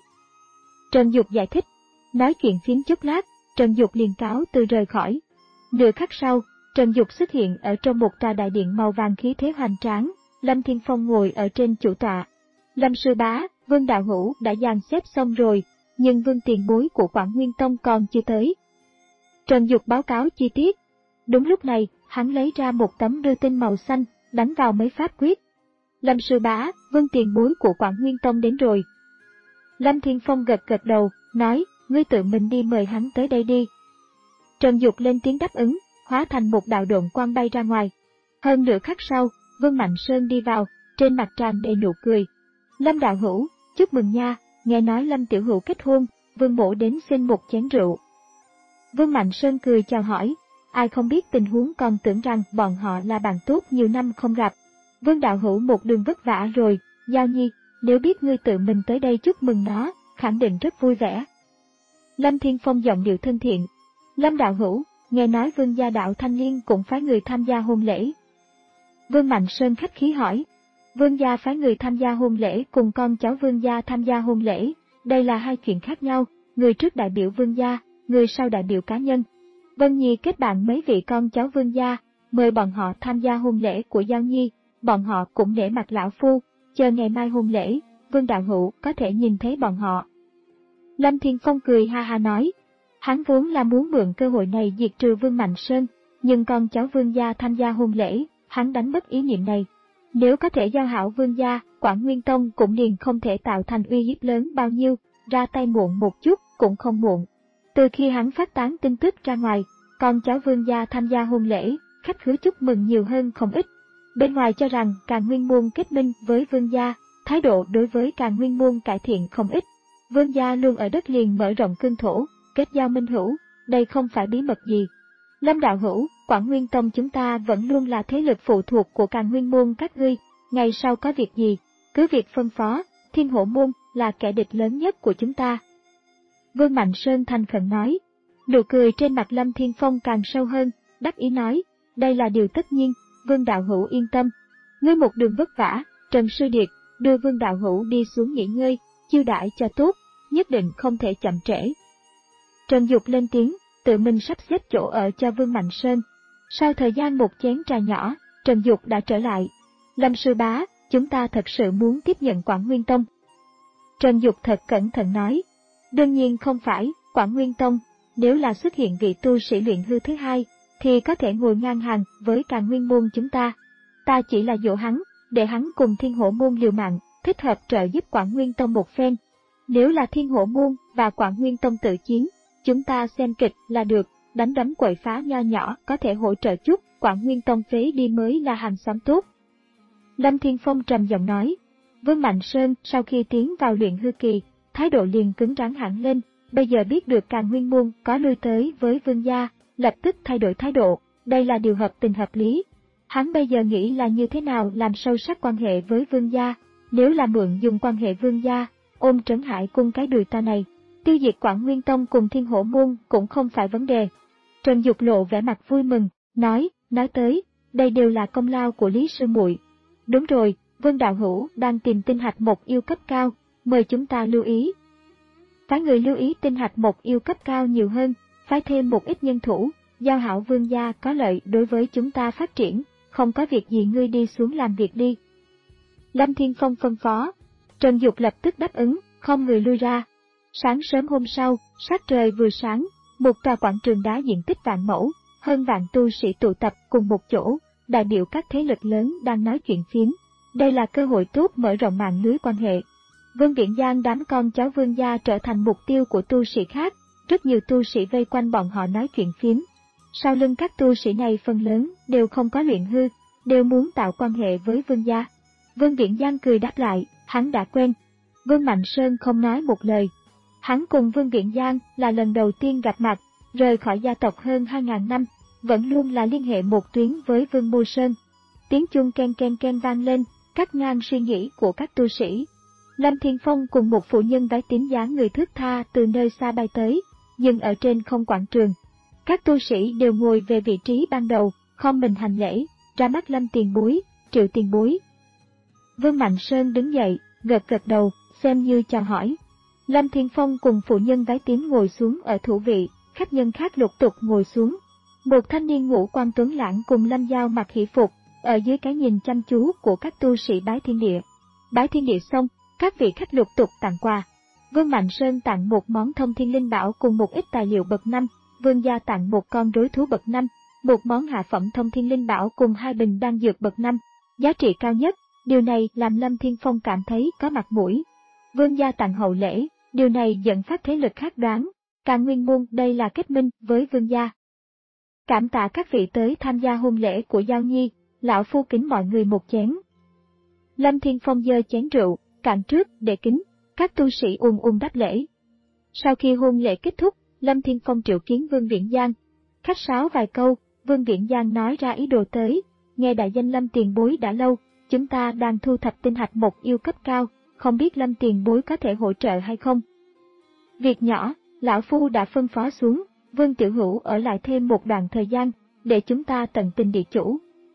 Speaker 1: Trần Dục giải thích, nói chuyện phiếm chốc lát, Trần Dục liền cáo từ rời khỏi. Nửa khắc sau, Trần Dục xuất hiện ở trong một tòa đại điện màu vàng khí thế hoành tráng, Lâm Thiên Phong ngồi ở trên chủ tọa. Lâm sư bá, Vương đạo hữu đã dàn xếp xong rồi, nhưng Vương tiền bối của Quảng Nguyên Tông còn chưa tới. Trần Dục báo cáo chi tiết. Đúng lúc này, hắn lấy ra một tấm đưa tin màu xanh, đánh vào mấy pháp quyết. Lâm sư bá, Vương tiền bối của Quảng Nguyên Tông đến rồi. Lâm Thiên Phong gật gật đầu, nói, ngươi tự mình đi mời hắn tới đây đi. Trần Dục lên tiếng đáp ứng, hóa thành một đạo độn quang bay ra ngoài. Hơn nửa khắc sau, Vương Mạnh Sơn đi vào, trên mặt tràn đầy nụ cười. Lâm đạo hữu, chúc mừng nha, nghe nói Lâm tiểu hữu kết hôn, Vương mỗ đến xin một chén rượu. Vương Mạnh Sơn cười chào hỏi, ai không biết tình huống còn tưởng rằng bọn họ là bạn tốt nhiều năm không gặp. Vương đạo hữu một đường vất vả rồi, Giao Nhi, nếu biết ngươi tự mình tới đây chúc mừng nó, khẳng định rất vui vẻ. Lâm Thiên Phong giọng điệu thân thiện. Lâm đạo hữu, nghe nói Vương gia đạo Thanh Liên cũng phái người tham gia hôn lễ. Vương Mạnh Sơn khách khí hỏi. Vương gia phái người tham gia hôn lễ cùng con cháu Vương gia tham gia hôn lễ, đây là hai chuyện khác nhau, người trước đại biểu Vương gia, người sau đại biểu cá nhân. Vân Nhi kết bạn mấy vị con cháu Vương gia, mời bọn họ tham gia hôn lễ của Giao Nhi, bọn họ cũng nể mặt lão phu, chờ ngày mai hôn lễ, Vương đạo hữu có thể nhìn thấy bọn họ. Lâm Thiên Phong cười ha ha nói, hắn vốn là muốn mượn cơ hội này diệt trừ Vương Mạnh Sơn, nhưng con cháu Vương gia tham gia hôn lễ, hắn đánh mất ý niệm này. Nếu có thể giao hảo Vương gia, Quảng Nguyên Tông cũng liền không thể tạo thành uy hiếp lớn bao nhiêu, ra tay muộn một chút cũng không muộn. Từ khi hắn phát tán tin tức ra ngoài, con cháu Vương gia tham gia hôn lễ, khách khứa chúc mừng nhiều hơn không ít. Bên ngoài cho rằng Càn Nguyên Môn kết minh với Vương gia, thái độ đối với Càn Nguyên Môn cải thiện không ít. Vương gia luôn ở đất liền mở rộng cương thổ, kết giao minh hữu, đây không phải bí mật gì. Lâm đạo hữu, Quảng Nguyên Tông chúng ta vẫn luôn là thế lực phụ thuộc của Càn Nguyên Môn các ngươi, ngày sau có việc gì, cứ việc phân phó, Thiên Hổ Môn là kẻ địch lớn nhất của chúng ta. Vương Mạnh Sơn thành khẩn nói, nụ cười trên mặt Lâm Thiên Phong càng sâu hơn, đắc ý nói, đây là điều tất nhiên, Vương đạo hữu yên tâm. Ngươi một đường vất vả, Trần Sư Điệt, đưa Vương đạo hữu đi xuống nghỉ ngơi, chiêu đãi cho tốt, nhất định không thể chậm trễ. Trần Dục lên tiếng, tự mình sắp xếp chỗ ở cho Vương Mạnh Sơn. Sau thời gian một chén trà nhỏ, Trần Dục đã trở lại. Lâm sư bá, chúng ta thật sự muốn tiếp nhận Quảng Nguyên Tông. Trần Dục thật cẩn thận nói, đương nhiên không phải, Quảng Nguyên Tông, nếu là xuất hiện vị tu sĩ luyện hư thứ hai, thì có thể ngồi ngang hàng với Càn Nguyên Môn chúng ta. Ta chỉ là dỗ hắn, để hắn cùng Thiên Hổ Môn liều mạng, thích hợp trợ giúp Quảng Nguyên Tông một phen. Nếu là Thiên Hổ Môn và Quảng Nguyên Tông tự chiến, chúng ta xem kịch là được, đánh đấm quậy phá nho nhỏ có thể hỗ trợ chút, Quảng Nguyên Tông phế đi mới là hàng xóm tốt. Lâm Thiên Phong trầm giọng nói. Vương Mạnh Sơn sau khi tiến vào luyện hư kỳ, thái độ liền cứng rắn hẳn lên, bây giờ biết được Càn Nguyên Môn có lui tới với Vương gia, lập tức thay đổi thái độ, đây là điều hợp tình hợp lý. Hắn bây giờ nghĩ là như thế nào làm sâu sắc quan hệ với Vương gia, nếu là mượn dùng quan hệ Vương gia, ôm Trấn Hải Cung cái đùi to này, tiêu diệt Quảng Nguyên Tông cùng Thiên Hổ Môn cũng không phải vấn đề. Trần Dục lộ vẻ mặt vui mừng, nói, nói tới, đây đều là công lao của Lý sư muội. Đúng rồi, Vương đạo hữu đang tìm tinh hạch một yêu cấp cao, mời chúng ta lưu ý. Phái người lưu ý tinh hạch một yêu cấp cao nhiều hơn, phái thêm một ít nhân thủ, giao hảo vương gia có lợi đối với chúng ta phát triển, không có việc gì ngươi đi xuống làm việc đi. Lâm Thiên Phong phân phó. Trần Dục lập tức đáp ứng, không người lui ra. Sáng sớm hôm sau, sắc trời vừa sáng, một tòa quảng trường đá diện tích vạn mẫu, hơn vạn tu sĩ tụ tập cùng một chỗ, đại biểu các thế lực lớn đang nói chuyện phiếm. Đây là cơ hội tốt mở rộng mạng lưới quan hệ. Vương Viễn Giang đám con cháu vương gia trở thành mục tiêu của tu sĩ khác, rất nhiều tu sĩ vây quanh bọn họ nói chuyện phiếm. Sau lưng các tu sĩ này phần lớn đều không có luyện hư, đều muốn tạo quan hệ với vương gia. Vương Viễn Giang cười đáp lại, hắn đã quen. Vương Mạnh Sơn không nói một lời. Hắn cùng Vương Viễn Giang là lần đầu tiên gặp mặt, rời khỏi gia tộc hơn hai ngàn năm, vẫn luôn là liên hệ một tuyến với Vương Mưu Sơn. Tiếng chuông ken ken ken vang lên, cắt ngang suy nghĩ của các tu sĩ. Lâm Thiên Phong cùng một phụ nhân váy tím dáng người thướt tha từ nơi xa bay tới, dừng ở trên không quảng trường. Các tu sĩ đều ngồi về vị trí ban đầu, khom mình hành lễ, ra mắt Lâm tiền bối, Triệu tiền bối. Vương Mạnh Sơn đứng dậy, gật gật đầu, xem như chào hỏi. Lâm Thiên Phong cùng phụ nhân váy tím ngồi xuống ở thủ vị, khách nhân khác lục tục ngồi xuống. Một thanh niên ngũ quan tuấn lãng cùng Lâm Giao mặc hỷ phục, ở dưới cái nhìn chăm chú của các tu sĩ bái thiên địa. Bái thiên địa xong, các vị khách lục tục tặng quà. Vương Mạnh Sơn tặng một món thông thiên linh bảo cùng một ít tài liệu bậc năm, Vương gia tặng một con rối thú bậc năm, một món hạ phẩm thông thiên linh bảo cùng hai bình đan dược bậc năm, giá trị cao nhất. Điều này làm Lâm Thiên Phong cảm thấy có mặt mũi. Vương gia tặng hậu lễ, điều này dẫn phát thế lực khác đoán, Càn Nguyên môn đây là kết minh với Vương gia. Cảm tạ các vị tới tham gia hôn lễ của Giao Nhi, lão phu kính mọi người một chén. Lâm Thiên Phong giơ chén rượu, cạn trước để kính, các tu sĩ ùn ùn đáp lễ. Sau khi hôn lễ kết thúc, Lâm Thiên Phong triệu kiến Vương Viễn Giang. Khách sáo vài câu, Vương Viễn Giang nói ra ý đồ tới, nghe đại danh Lâm tiền bối đã lâu. Chúng ta đang thu thập tinh hạch một yêu cấp cao, không biết Lâm tiền bối có thể hỗ trợ hay không? Việc nhỏ, lão phu đã phân phó xuống, Vương Tiểu Hữu ở lại thêm một đoạn thời gian, để chúng ta tận tình địa chủ.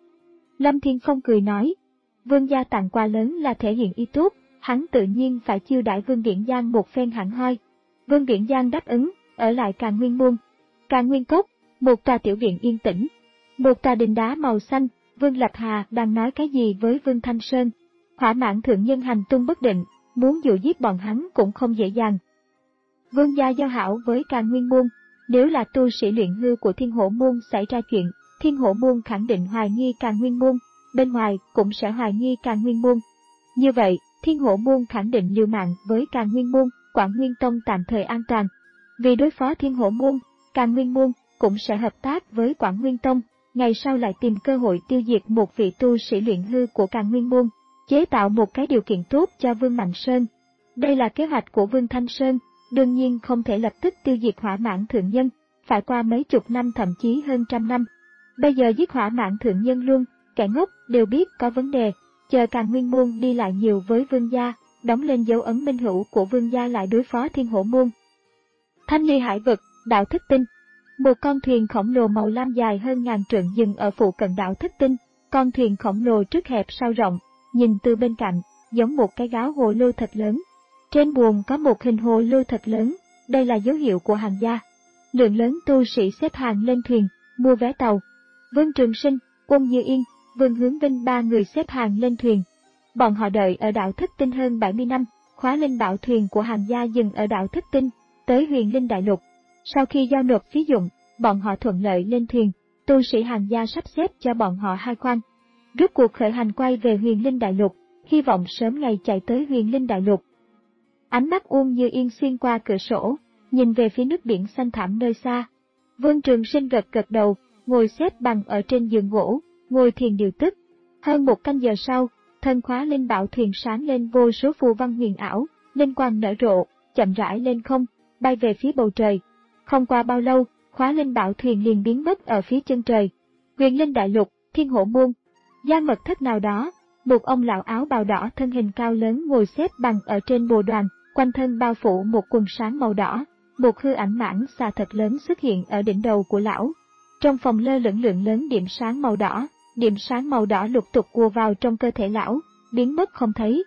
Speaker 1: Lâm Thiên Phong cười nói, Vương gia tặng quà lớn là thể hiện ý tốt, hắn tự nhiên phải chiêu đãi Vương Viễn Giang một phen hẳn hoi. Vương Viễn Giang đáp ứng, ở lại Càn Nguyên môn. Càn Nguyên cốc, một tòa tiểu viện yên tĩnh, một tòa đình đá màu xanh. Vương Lập Hà đang nói cái gì với Vương Thanh Sơn? Hỏa Mãn thượng nhân hành tung bất định, muốn dụ giết bọn hắn cũng không dễ dàng. Vương gia giao hảo với Càn Nguyên môn, nếu là tu sĩ luyện hư của Thiên Hổ môn xảy ra chuyện, Thiên Hổ môn khẳng định hoài nghi Càn Nguyên môn, bên ngoài cũng sẽ hoài nghi Càn Nguyên môn. Như vậy, Thiên Hổ môn khẳng định liều mạng với Càn Nguyên môn, Quảng Nguyên tông tạm thời an toàn. Vì đối phó Thiên Hổ môn, Càn Nguyên môn cũng sẽ hợp tác với Quảng Nguyên tông. Ngày sau lại tìm cơ hội tiêu diệt một vị tu sĩ luyện hư của Càn Nguyên môn, chế tạo một cái điều kiện tốt cho Vương Mạnh Sơn. Đây là kế hoạch của Vương Thanh Sơn, đương nhiên không thể lập tức tiêu diệt Hỏa Mãn thượng nhân, phải qua mấy chục năm thậm chí hơn trăm năm. Bây giờ giết Hỏa Mãn thượng nhân luôn, kẻ ngốc đều biết có vấn đề, chờ Càn Nguyên môn đi lại nhiều với Vương gia, đóng lên dấu ấn minh hữu của Vương gia lại đối phó Thiên Hổ môn. Thanh Ly Hải vực, đạo Thất Tinh. Một con thuyền khổng lồ màu lam dài hơn ngàn trượng dừng ở phụ cận đảo Thất Tinh, con thuyền khổng lồ trước hẹp sau rộng, nhìn từ bên cạnh, giống một cái gáo hồ lô thật lớn. Trên buồng có một hình hồ lô thật lớn, đây là dấu hiệu của hàng gia. Lượng lớn tu sĩ xếp hàng lên thuyền, mua vé tàu. Vương Trường Sinh, Quân Như Yên, Vương Hướng Vinh ba người xếp hàng lên thuyền. Bọn họ đợi ở đảo Thất Tinh hơn bảy mươi năm, khóa linh bảo thuyền của hàng gia dừng ở đảo Thất Tinh, tới Huyền Linh Đại Lục. Sau khi giao nộp phí dụng, bọn họ thuận lợi lên thuyền, tu sĩ hàng gia sắp xếp cho bọn họ hai khoang. Rốt cuộc khởi hành quay về Huyền Linh Đại Lục, hy vọng sớm ngày chạy tới Huyền Linh Đại Lục. Ánh mắt Uông Như Yên xuyên qua cửa sổ, nhìn về phía nước biển xanh thẳm nơi xa. Vương Trường Sinh gật gật đầu, ngồi xếp bằng ở trên giường gỗ, ngồi thiền điều tức. Hơn một canh giờ sau, thân khóa linh bảo thuyền sáng lên vô số phù văn huyền ảo, linh quang nở rộ, chậm rãi lên không, bay về phía bầu trời. Không qua bao lâu, khóa linh bảo thuyền liền biến mất ở phía chân trời. Huyền Linh Đại Lục, Thiên Hổ môn, gian mật thất nào đó, một ông lão áo bào đỏ thân hình cao lớn ngồi xếp bằng ở trên bồ đoàn, quanh thân bao phủ một quần sáng màu đỏ. Một hư ảnh mãng xà thật lớn xuất hiện ở đỉnh đầu của lão. Trong phòng lơ lửng lượng lớn điểm sáng màu đỏ, điểm sáng màu đỏ lục tục ùa vào trong cơ thể lão, biến mất không thấy.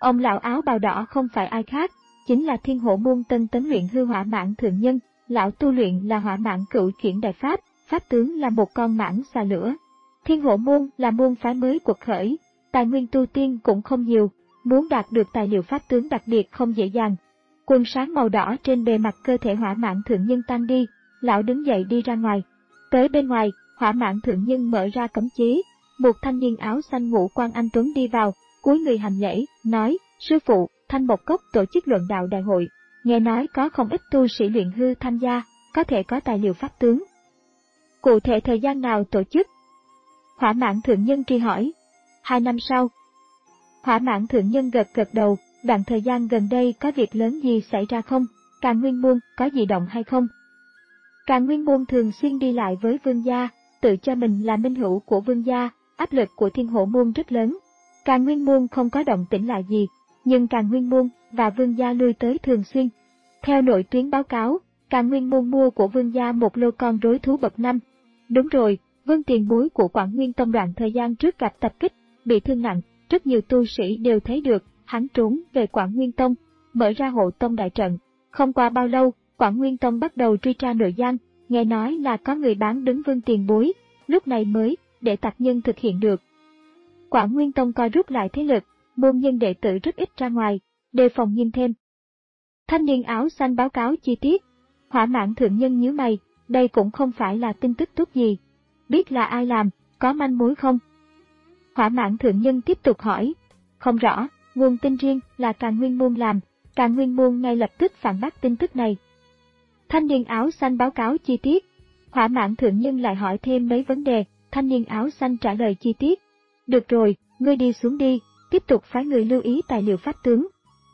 Speaker 1: Ông lão áo bào đỏ không phải ai khác, chính là Thiên Hộ Môn Tân Tấn luyện hư hỏa mãng thượng nhân. Lão tu luyện là hỏa mãng cửu chuyển đại pháp, pháp tướng là một con mãng xà lửa. Thiên Hộ Môn là môn phái mới quật khởi, tài nguyên tu tiên cũng không nhiều, muốn đạt được tài liệu pháp tướng đặc biệt không dễ dàng. Quần sáng màu đỏ trên bề mặt cơ thể hỏa mãng thượng nhân tan đi, lão đứng dậy đi ra ngoài. Tới bên ngoài, hỏa mãng thượng nhân mở ra cấm chế, một thanh niên áo xanh ngũ quan anh tuấn đi vào, cúi người hành lễ, nói: sư phụ, Thanh Mộc Cốc tổ chức luận đạo đại hội, nghe nói có không ít tu sĩ luyện hư tham gia, có thể có tài liệu pháp tướng. Cụ thể thời gian nào tổ chức? Hỏa mãng thượng nhân truy hỏi. Hai năm sau. Hỏa mãng thượng nhân gật gật đầu. Đoạn thời gian gần đây có việc lớn gì xảy ra không? Càn Nguyên Môn có gì động hay không? Càn Nguyên Môn thường xuyên đi lại với vương gia, tự cho mình là minh hữu của vương gia, áp lực của Thiên Hộ Môn rất lớn. Càn Nguyên Môn không có động tĩnh lại gì, nhưng Càn Nguyên Môn và vương gia lui tới thường xuyên. Theo nội tuyến báo cáo, Càn Nguyên Môn mua của vương gia một lô con rối thú bậc năm. Đúng rồi, Vương tiền bối của Quảng Nguyên Tông đoạn thời gian trước gặp tập kích, bị thương nặng, rất nhiều tu sĩ đều thấy được, hắn trốn về Quảng Nguyên Tông, mở ra hộ tông đại trận. Không qua bao lâu, Quảng Nguyên Tông bắt đầu truy tra nội gian, nghe nói là có người bán đứng Vương tiền bối, lúc này mới để tặc nhân thực hiện được. Quảng Nguyên Tông coi rút lại thế lực, môn nhân đệ tử rất ít ra ngoài, đề phòng nghiêm thêm. Thanh niên áo xanh báo cáo chi tiết. Hỏa mãng thượng nhân nhíu mày, đây cũng không phải là tin tức tốt gì. Biết là ai làm, có manh mối không? Hỏa mãng thượng nhân tiếp tục hỏi. Không rõ, nguồn tin riêng là Càn Nguyên Môn làm, Càn Nguyên Môn ngay lập tức phản bác tin tức này. Thanh niên áo xanh báo cáo chi tiết. Hỏa mãng thượng nhân lại hỏi thêm mấy vấn đề, thanh niên áo xanh trả lời chi tiết. Được rồi, ngươi đi xuống đi, tiếp tục phái người lưu ý tài liệu pháp tướng.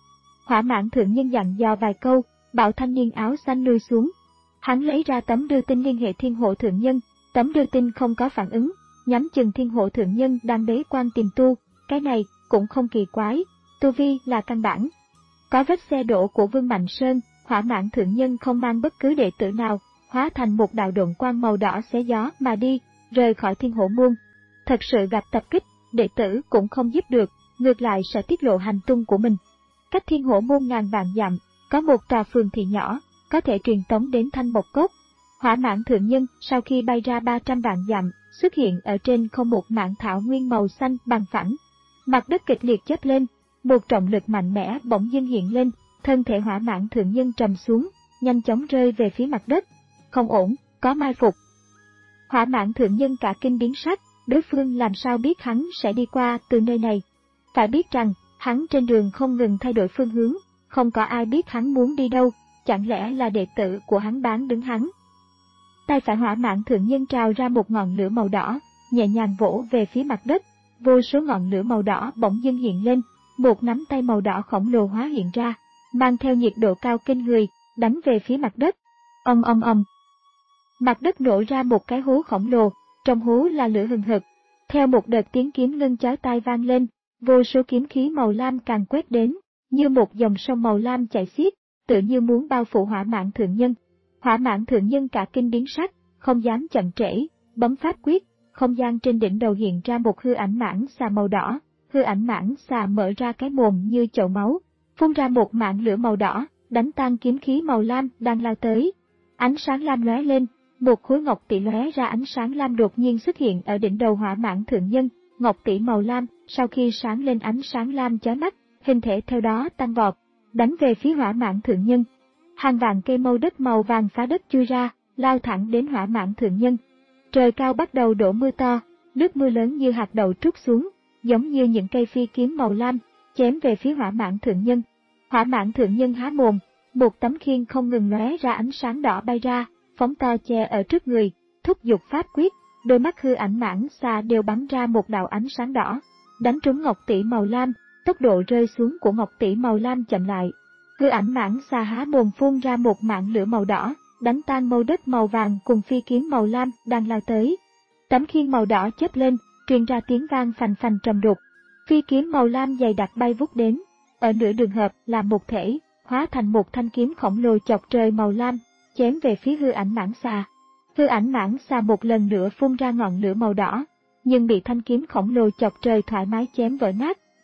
Speaker 1: Hỏa mãng thượng nhân dặn dò vài câu, bảo thanh niên áo xanh lui xuống. Hắn lấy ra tấm đưa tin liên hệ Thiên Hộ thượng nhân, tấm đưa tin không có phản ứng, nhắm chừng Thiên Hộ thượng nhân đang bế quan tìm tu, cái này cũng không kỳ quái, tu vi là căn bản. Có vết xe đổ của Vương Mạnh Sơn, hỏa mãng thượng nhân không mang bất cứ đệ tử nào, hóa thành một đạo độn quang màu đỏ xé gió mà đi, rời khỏi Thiên Hộ môn. Thật sự gặp tập kích, đệ tử cũng không giúp được, ngược lại sợ tiết lộ hành tung của mình. Cách Thiên Hộ môn ngàn vạn dặm, có một tòa phường thị nhỏ, có thể truyền tống đến Thanh Mộc Cốc. Hỏa mãng thượng nhân sau khi bay ra ba trăm vạn dặm, xuất hiện ở trên không một mảng thảo nguyên màu xanh bằng phẳng. Mặt đất kịch liệt chớp lên, một trọng lực mạnh mẽ bỗng dưng hiện lên, thân thể hỏa mãng thượng nhân trầm xuống, nhanh chóng rơi về phía mặt đất. Không ổn, có mai phục. Hỏa mãng thượng nhân cả kinh biến sắc, đối phương làm sao biết hắn sẽ đi qua từ nơi này. Phải biết rằng, hắn trên đường không ngừng thay đổi phương hướng, không có ai biết hắn muốn đi đâu, chẳng lẽ là đệ tử của hắn bán đứng hắn. Tay phải hỏa mãng thượng nhân trào ra một ngọn lửa màu đỏ, nhẹ nhàng vỗ về phía mặt đất, vô số ngọn lửa màu đỏ bỗng dưng hiện lên, một nắm tay màu đỏ khổng lồ hóa hiện ra, mang theo nhiệt độ cao kinh người, đánh về phía mặt đất. Ầm ầm ầm. Mặt đất nổ ra một cái hố khổng lồ, trong hố là lửa hừng hực. Theo một đợt tiếng kiếm ngân chói tai vang lên, vô số kiếm khí màu lam càng quét đến, như một dòng sông màu lam chảy xiết, tự như muốn bao phủ hỏa mãng thượng nhân. Hỏa mãng thượng nhân cả kinh biến sắc, không dám chậm trễ, bấm pháp quyết, không gian trên đỉnh đầu hiện ra một hư ảnh mãng xà màu đỏ, hư ảnh mãng xà mở ra cái mồm như chậu máu, phun ra một mảng lửa màu đỏ, đánh tan kiếm khí màu lam đang lao tới. Ánh sáng lam lóe lên, một khối ngọc tỷ lóe ra ánh sáng lam đột nhiên xuất hiện ở đỉnh đầu hỏa mãng thượng nhân, ngọc tỷ màu lam, sau khi sáng lên ánh sáng lam chói mắt, hình thể theo đó tăng vọt, đánh về phía hỏa mãng thượng nhân. Hàng vạn cây mâu đất màu vàng phá đất chui ra, lao thẳng đến hỏa mãng thượng nhân. Trời cao bắt đầu đổ mưa to, nước mưa lớn như hạt đậu trút xuống, giống như những cây phi kiếm màu lam, chém về phía hỏa mãng thượng nhân. Hỏa mãng thượng nhân há mồm, một tấm khiên không ngừng lóe ra ánh sáng đỏ bay ra, phóng to che ở trước người, thúc giục pháp quyết, đôi mắt hư ảnh mãng xà đều bắn ra một đạo ánh sáng đỏ, đánh trúng ngọc tỷ màu lam, tốc độ rơi xuống của ngọc tỷ màu lam chậm lại. Hư ảnh mãng xà há mồm phun ra một mảng lửa màu đỏ, đánh tan mâu đất màu vàng cùng phi kiếm màu lam đang lao tới. Tấm khiên màu đỏ chớp lên, truyền ra tiếng vang phành phành trầm đục. Phi kiếm màu lam dày đặc bay vút đến, ở nửa đường hợp làm một thể, hóa thành một thanh kiếm khổng lồ chọc trời màu lam, chém về phía hư ảnh mãng xà. Hư ảnh mãng xà một lần nữa phun ra ngọn lửa màu đỏ, nhưng bị thanh kiếm khổng lồ chọc trời thoải mái chém vỡ nát,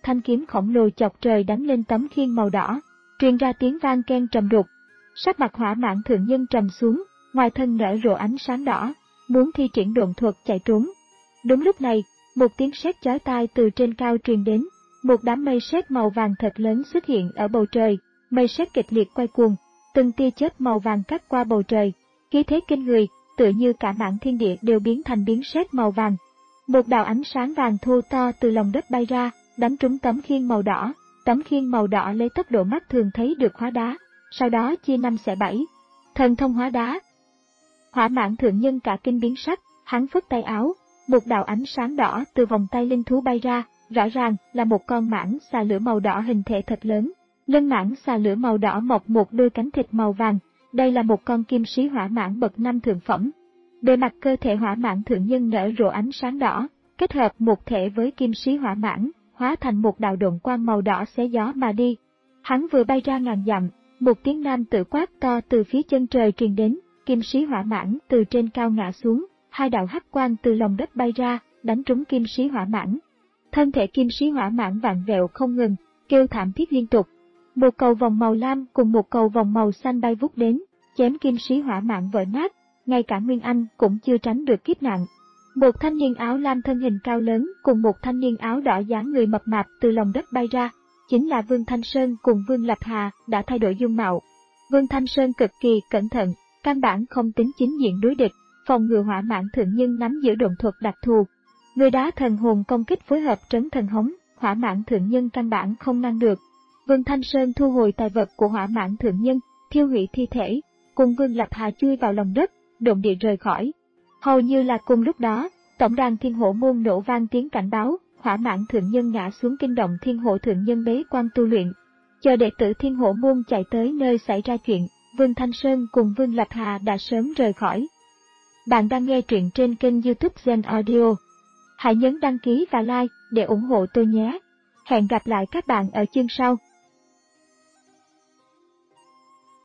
Speaker 1: thanh kiếm khổng lồ chọc trời đánh lên tấm khiên màu đỏ, truyền ra tiếng vang keng trầm đục. Sắc mặt Hỏa Mãng Thượng Nhân trầm xuống, ngoài thân nở rộ ánh sáng đỏ, muốn thi triển độn thuật chạy trốn. Đúng lúc này, một tiếng sét chói tai từ trên cao truyền đến, một đám mây sét màu vàng thật lớn xuất hiện ở bầu trời, mây sét kịch liệt quay cuồng, từng tia chớp màu vàng cắt qua bầu trời, khí thế kinh người, tựa như cả mảng thiên địa đều biến thành biến sét màu vàng. Một đạo ánh sáng vàng thô to từ lòng đất bay ra, đánh trúng tấm khiên màu đỏ, tấm khiên màu đỏ lấy tốc độ mắt thường thấy được hóa đá, sau đó chia năm xẻ bảy. Thần thông hóa đá. Hỏa Mãng Thượng Nhân cả kinh biến sắc, hắn phất tay áo, một đạo ánh sáng đỏ từ vòng tay linh thú bay ra, rõ ràng là một con mãng xà lửa màu đỏ hình thể thật lớn. Lưng mãng xà lửa màu đỏ mọc một đôi cánh thịt màu vàng, đây là một con kim sĩ hỏa mãng bậc năm thượng phẩm. Bề mặt cơ thể Hỏa Mãng Thượng Nhân nở rộ ánh sáng đỏ, kết hợp một thể với kim sĩ hỏa mãng, hóa thành một đạo độn quang màu đỏ xé gió mà đi. Hắn vừa bay ra ngàn dặm, một tiếng nam tử quát to từ phía chân trời truyền đến, kim sĩ hỏa mãng từ trên cao ngã xuống, hai đạo hắc quang từ lòng đất bay ra, đánh trúng kim sĩ hỏa mãng. Thân thể kim sĩ hỏa mãng vặn vẹo không ngừng, kêu thảm thiết liên tục. Một cầu vòng màu lam cùng một cầu vòng màu xanh bay vút đến, chém kim sĩ hỏa mãng vỡ nát, ngay cả Nguyên Anh cũng chưa tránh được kiếp nạn. Một thanh niên áo lam thân hình cao lớn cùng một thanh niên áo đỏ dáng người mập mạp từ lòng đất bay ra, chính là Vương Thanh Sơn cùng Vương Lập Hà đã thay đổi dung mạo. Vương Thanh Sơn cực kỳ cẩn thận, căn bản không tính chính diện đối địch, phòng ngừa Hỏa Mãng Thượng Nhân nắm giữ độn thuật đặc thù. Người đá thần hồn công kích phối hợp trấn thần hống, Hỏa Mãng Thượng Nhân căn bản không ngăn được. Vương Thanh Sơn thu hồi tài vật của Hỏa Mãng Thượng Nhân, thiêu hủy thi thể, cùng Vương Lập Hà chui vào lòng đất, độn địa rời khỏi. Hầu như là cùng lúc đó, tổng đàn Thiên Hổ môn nổ vang tiếng cảnh báo, Hỏa Mãng Thượng Nhân ngã xuống kinh động Thiên Hổ Thượng Nhân bế quan tu luyện. Chờ đệ tử Thiên Hổ môn chạy tới nơi xảy ra chuyện, Vương Thanh Sơn cùng Vương Lập Hà đã sớm rời khỏi. Bạn đang nghe truyện trên kênh YouTube Zen Audio. Hãy nhấn đăng ký và like để ủng hộ tôi nhé. Hẹn gặp lại các bạn ở chương sau.